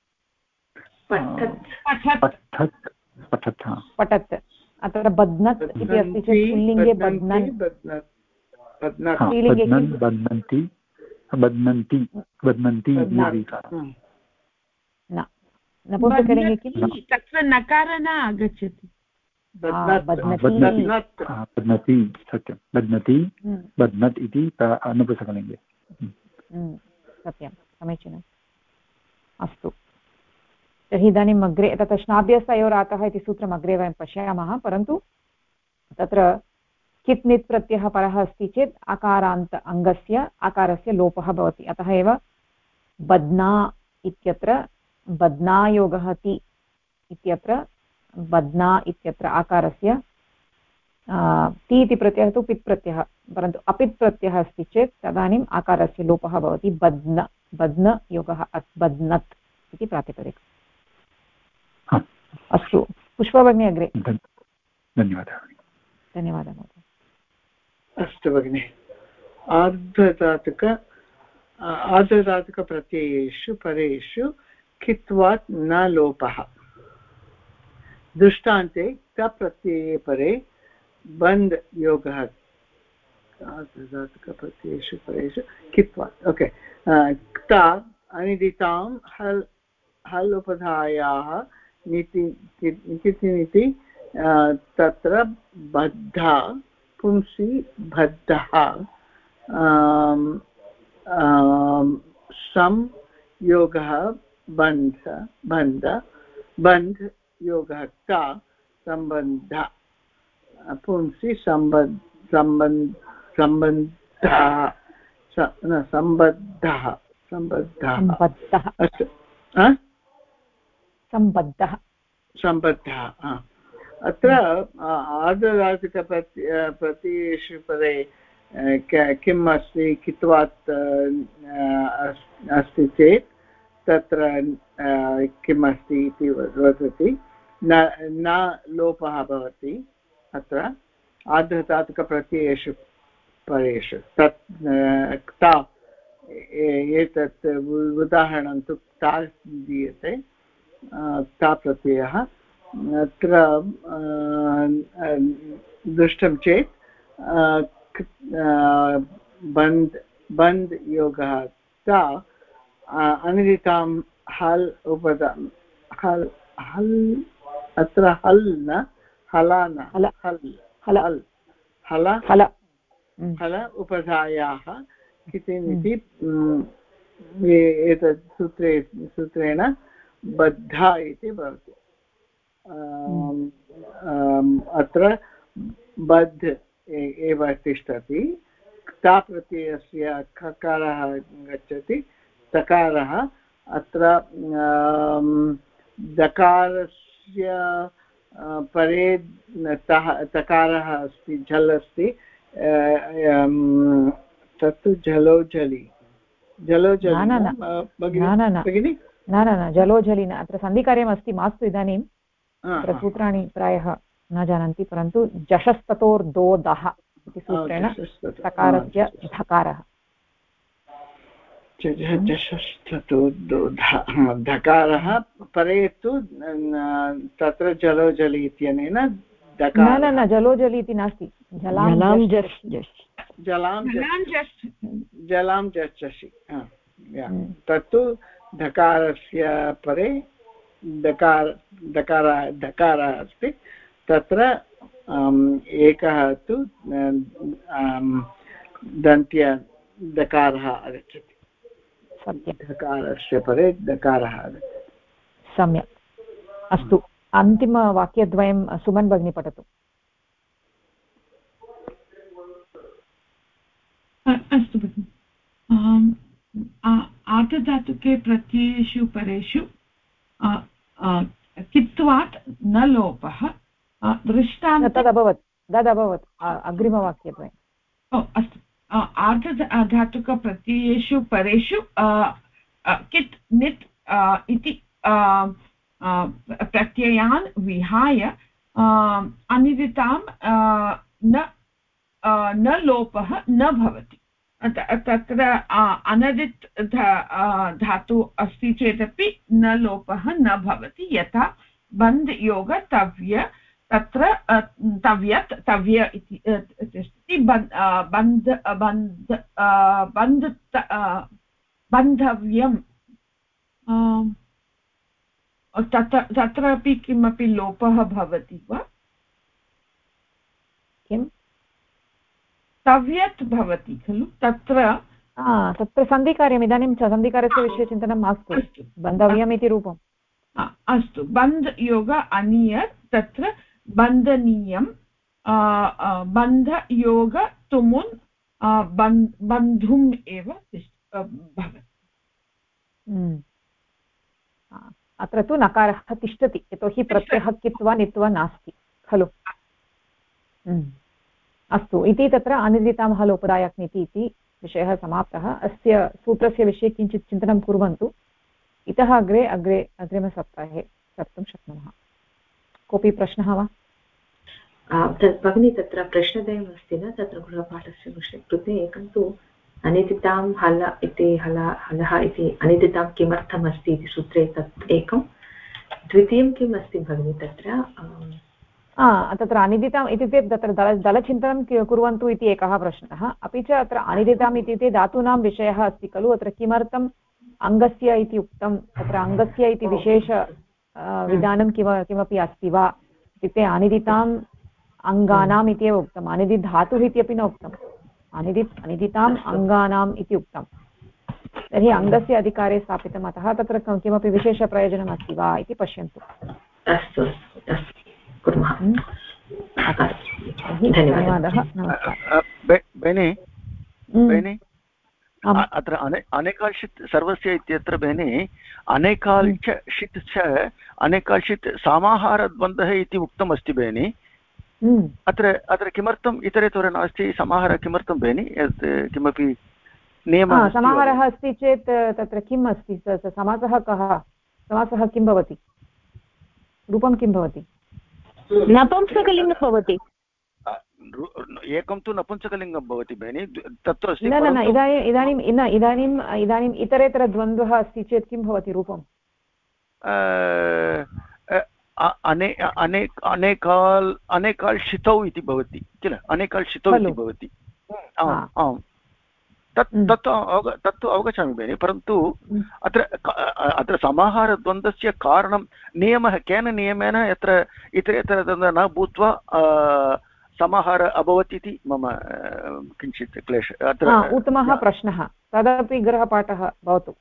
पठत्। अत्र बध्नत् इति अस्ति चेत् पुल्लिङ्गे बध्नन्, स्त्रीलिङ्गे बध्नन्ति न, नपुंसकलिङ्गे किं? तत्र नकार न आगच्छति। बध्नति, सत्यं, बध्नति, बध्नत् इति नपुंसकलिङ्गे। सत्यं, समीचीनम्। अस्तु, तर्हि इदानीम् अग्रे तत्र श्नाभ्यस्तयोरातः इति सूत्रम् अग्रे वयं पश्यामः, परन्तु तत्र कित् नित् प्रत्ययः परः अस्ति चेत् आकारान्त अङ्गस्य आकारस्य लोपः भवति। अतः एव बध्ना इत्यत्र बध्नायोगः ति इत्यत्र बध्ना इत्यत्र आकारस्य ति इति प्रत्ययः तु पित् प्रत्ययः, परन्तु अपित् प्रत्ययः अस्ति चेत् तदानीम् आकारस्य लोपः भवति। बध्न योगः अत्, बध्नत् इति प्रातिपदिकम्। अस्तु, पुष्पभगिनी अग्रे। धन्यवादः। धन्यवादः महोदय। अस्तु भगिनि, आर्धधातुक आर्धधातुकप्रत्ययेषु परेषु कित्वात् न लोपः दृष्टान्ते कप्रत्यये परे बन्द् योगः आर्धधातुकप्रत्ययेषु परेषु कित्वात् ओके क्ता अनिदितां हल् उपधायाः निति तत्र बद्धा पुंसि बद्धः संयोगः बन्ध योगः क्ता सम्बन्ध पुंसि सम्बद्धः अत्र आर्धधातुकप्रत्ययेषु परे किम् अस्ति कित्वात् अस्ति चेत् तत्र किम् अस्ति इति वदति न लोपः भवति अत्र आर्धधातुकप्रत्ययेषु परेषु तत् क्ता एतत् उदाहरणं तु क्ता दीयते क्ता प्रत्ययः अत्र दृष्टं चेत् बन्द् योगः क्ता अनिदितां हल् उपदा हल् अत्र हल् न हला न हल उपधायाः कितिनिति एतत् सूत्रेण बद्धा इति भवति अत्र बद्ध एव तिष्ठति क्ता प्रत्ययस्य खकारः गच्छति तकारः अत्र दकारस्य परे तकारः अस्ति झल् अस्ति तत्तु जलोजलि भगिनि न जलोजलि न अत्र सन्धिकार्यमस्ति मास्तु इदानीं तत्र सूत्राणि प्रायः न जानन्ति परन्तु जशस्ततोर्दोदः इति सूत्रेण तकारस्य धकारः धकारः परे तु तत्र जलोजलि इत्यनेन न जलोजलि इति नास्ति जलां जषसि तत्तु धकारस्य परे धकारः अस्ति तत्र एकः तु दन्त्य दकारः आगच्छति धकारस्य परे दकारः आगच्छति सम्यक् अस्तु अन्तिमवाक्यद्वयं सुमन् भगिनी पठतु अस्तु भगिनि आर्धधातुके प्रत्ययेषु परेषु कित्वात् न लोपः दृष्टान्ते तदभवत् अग्रिमवाक्यद्वयम् अस्तु आर्धधातुकप्रत्ययेषु परेषु कित् नित् इति प्रत्ययान् विहाय अनिदितां न लोपः न भवति तत्र अनदित् धातु अस्ति चेदपि न लोपः न भवति यथा बन्द् योग तव्य तत्र तव्यत् तव्य इति अस्ति बन्धव्यं तत्रापि किमपि लोपः भवति वा किं तव्यत् भवति खलु तत्र सन्धिकार्यम् इदानीं सन्धिकारस्य विषये चिन्तनं मास्तु बन्धव्यम् इति रूपम् अस्तु बन्ध योग अनियत् तत्र बन्धनीयं बन्धयोग तुमुन् बन्धुम् एव भवति अत्र तु नकारः तिष्ठति यतोहि प्रत्ययः कित्वा नित्वा नास्ति खलु अस्तु इति तत्र अनिदितां हल् उपदायक्निति इति विषयः समाप्तः अस्य सूत्रस्य विषये किञ्चित् चिन्तनं कुर्वन्तु इतः अग्रिमसप्ताहे कर्तुं शक्नुमः कोऽपि प्रश्नः वा भगिनी तत्र प्रश्नद्वयम् अस्ति न तत्र गृहपाठस्य कृते एकं तु अनिदितां हल इति हलः इति अनिदितां किमर्थमस्ति इति सूत्रे तत् एकं द्वितीयं किम् अस्ति भगिनि तत्र अनिदिताम् इत्युक्ते तत्र दलचिन्तनं कुर्वन्तु इति एकः प्रश्नः अपि च अत्र अनिदिताम् इत्युक्ते धातूनां विषयः अस्ति खलु अत्र किमर्थम् अङ्गस्य इति उक्तं तत्र अङ्गस्य इति विशेष विधानं किमपि अस्ति वा इत्युक्ते अनिदिताम् अङ्गानाम् इत्येव उक्तम् अनिदित् धातुः इत्यपि न उक्तम् अनिदिताम् अङ्गानाम् इति उक्तं तर्हि अङ्गस्य अधिकारे स्थापितम् अतः तत्र किमपि विशेषप्रयोजनम् अस्ति वा इति पश्यन्तु अस्तु कुर्मः धन्यवादः नमस्कारः अत्र अनेकाल् षित् सर्वस्य इत्यत्र बेने अनेकाल् च षित् च अनेकाल् षित् समाहारद्वन्द्वः इति उक्तमस्ति बेनि अत्र किमर्थम् इतरेतर नास्ति समाहारः किमर्थं बेनि यत् किमपि नियमः समाहारः अस्ति चेत् तत्र किम् अस्ति समासः कः समासः किं भवति रूपं किं भवति नपुंसकलिङ्गं भवति एकं तु नपुंसकलिङ्गं भवति भगिनि तत्तु अस्ति न इदानीम् इतरेतरद्वन्द्वः अस्ति चेत् किं भवति रूपम् अनेकाल् शितौ इति भवति किल अनेकाल् शितौ इति भवति आम् तत्तु अवगच्छामि भगिनि परन्तु अत्र समाहारद्वन्द्वस्य कारणं नियमः केन नियमेन यत्र इतरेतरद्वन्द्वः न भूत्वा समाहार अभवत् इति मम किञ्चित् क्लेशः अत्र उत्तमः प्रश्नः तदपि गृहपाठः भवतु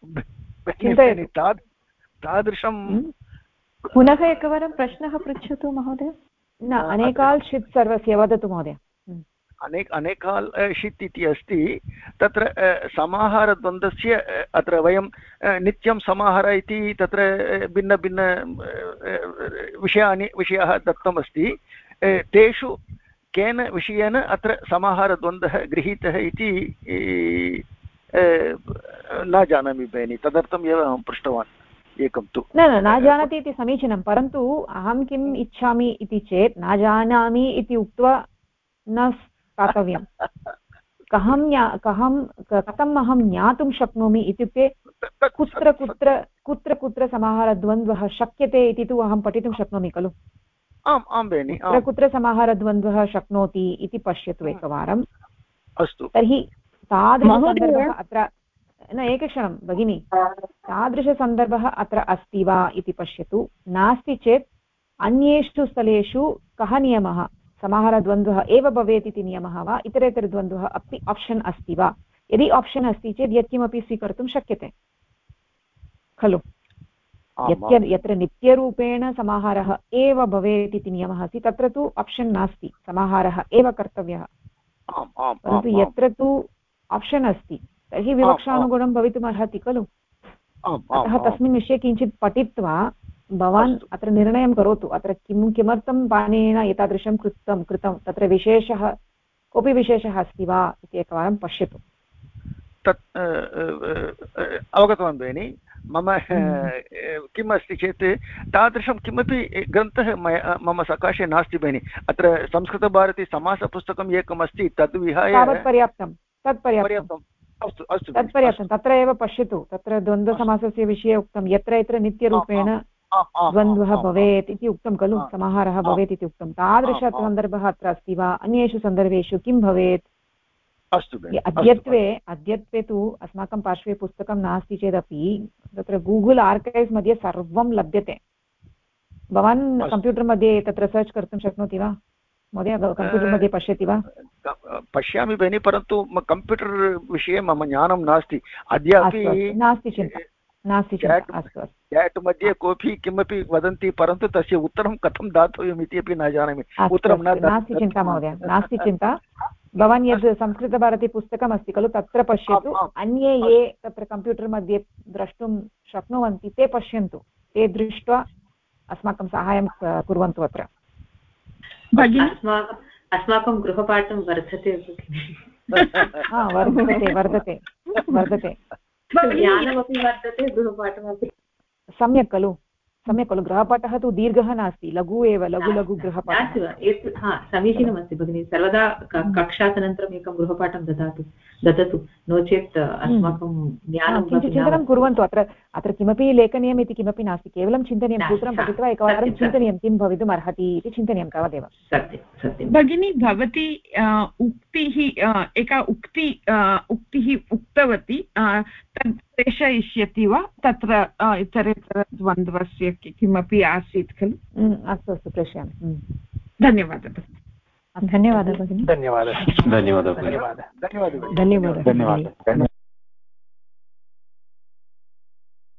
तादृशं पुनः एकवारं प्रश्नः पृच्छतु महोदय न अनेकाल् षित् सर्वस्य वदतु महोदय अनेकाल् षित् इति अस्ति तत्र समाहारद्वन्द्वस्य अत्र वयं नित्यं समाहार इति तत्र भिन्नभिन्न विषयाः दत्तमस्ति तेषु केन विषयेन अत्र समाहारद्वन्द्वः गृहीतः इति न जानामि भगिनि तदर्थम् एव अहं पृष्टवान् एकं तु न जानाति इति समीचीनं परन्तु अहं किम् इच्छामि इति चेत् न जानामि इति उक्त्वा न स्थातव्यं कथम् अहं ज्ञातुं शक्नोमि इत्युक्ते कुत्र कुत्र कुत्र कुत्र समाहारद्वन्द्वः शक्यते इति तु अहं पठितुं शक्नोमि खलु आम् बेनि कुत्र कुत्र समाहारद्वन्द्वः शक्नोति इति पश्यतु एकवारम् अस्तु तर्हि तादृशसन्दर्भः अत्र न एकक्षणं भगिनि तादृशसन्दर्भः अत्र अस्ति वा इति पश्यतु नास्ति चेत् अन्येषु स्थलेषु कः नियमः समाहारद्वन्द्वः एव भवेत् इति नियमः वा इतरेतरद्वन्द्वः अपि आप्शन् अस्ति वा यदि आप्शन् अस्ति चेत् यत्किमपि स्वीकर्तुं शक्यते खलु यत्र नित्यरूपेण समाहारः एव भवेत् इति नियमः अस्ति तत्र तु आप्शन् नास्ति समाहारः एव कर्तव्यः परन्तु यत्र तु आप्शन् अस्ति तर्हि विवक्षानुगुणं भवितुमर्हति खलु अतः तस्मिन् विषये किञ्चित् पठित्वा भवान् अत्र निर्णयं करोतु अत्र किमर्थं पाणिनिना एतादृशं कृतं तत्र विशेषः कोऽपि विशेषः अस्ति वा इति एकवारं पश्यतु तत् अवगतवान् भगिनि मम किम् अस्ति चेत् तादृशं किमपि ग्रन्थः मम सकाशे नास्ति भगिनि अत्र संस्कृतभारती समासपुस्तकम् एकम् अस्ति तद् विहाय पर्याप्तं अस्तु अस्तु तत्पर्याप्तं तत्र एव पश्यतु तत्र द्वन्द्वसमासस्य विषये उक्तं यत्र यत्र नित्यरूपेण द्वन्द्वः भवेत् इति उक्तं खलु समाहारः भवेत् इति उक्तं तादृशसन्दर्भः अत्र अस्ति वा अन्येषु सन्दर्भेषु किं भवेत् अस्तु अद्यत्वे तु अस्माकं पार्श्वे पुस्तकं नास्ति चेदपि तत्र गूगल् आर्कैव्स् मध्ये सर्वं लभ्यते भवान् कम्प्यूटर् मध्ये तत्र सर्च् कर्तुं शक्नोति वा महोदय कम्प्यूटर् मध्ये पश्यति वा पश्यामि भगिनि परन्तु कम्प्यूटर् विषये मम ज्ञानं नास्ति अद्यापि नास्ति चिन्ता चाट् मध्ये कोऽपि किमपि वदन्ति परन्तु तस्य उत्तरं कथं दातव्यम् इति अपि न जानामि उत्तरं नास्ति चिन्ता महोदय नास्ति चिन्ता भवान् यद् संस्कृतभारती पुस्तकमस्ति खलु तत्र पश्यतु अन्ये ये तत्र कम्प्यूटर् मध्ये द्रष्टुं शक्नुवन्ति ते पश्यन्तु ते दृष्ट्वा अस्माकं साहाय्यं कुर्वन्तु अत्र अस्माकं गृहपाठं वर्धते वर्धते ज्ञानमपि वर्धते गृहपाठमपि सम्यक् खलु सम्यक् खलु गृहपाठः तु दीर्घः नास्ति लघु एव लघु लघु गृहपाठः समीचीनमस्ति भगिनि सर्वदा कक्षातनन्तरम् एकं गृहपाठं ददातु नो चेत् अस्माकं ज्ञानं किञ्चित् चिन्तनं कुर्वन्तु अत्र किमपि लेखनीयम् इति किमपि नास्ति केवलं चिन्तनीयं सूत्रं पठित्वा एकवारं चिन्तनीयं किं भवितुम् अर्हति इति चिन्तनीयं तावदेव सत्यं भगिनी भवती उक्तिः एका उक्तिः उक्तवती तद् प्रेषयिष्यति वा तत्र इतरेतरद्वन्द्वस्य किमपि आसीत् खलु अस्तु अस्तु प्रेषयामि धन्यवादः धन्यवादः भगिनी धन्यवादः धन्यवादः धन्यवादः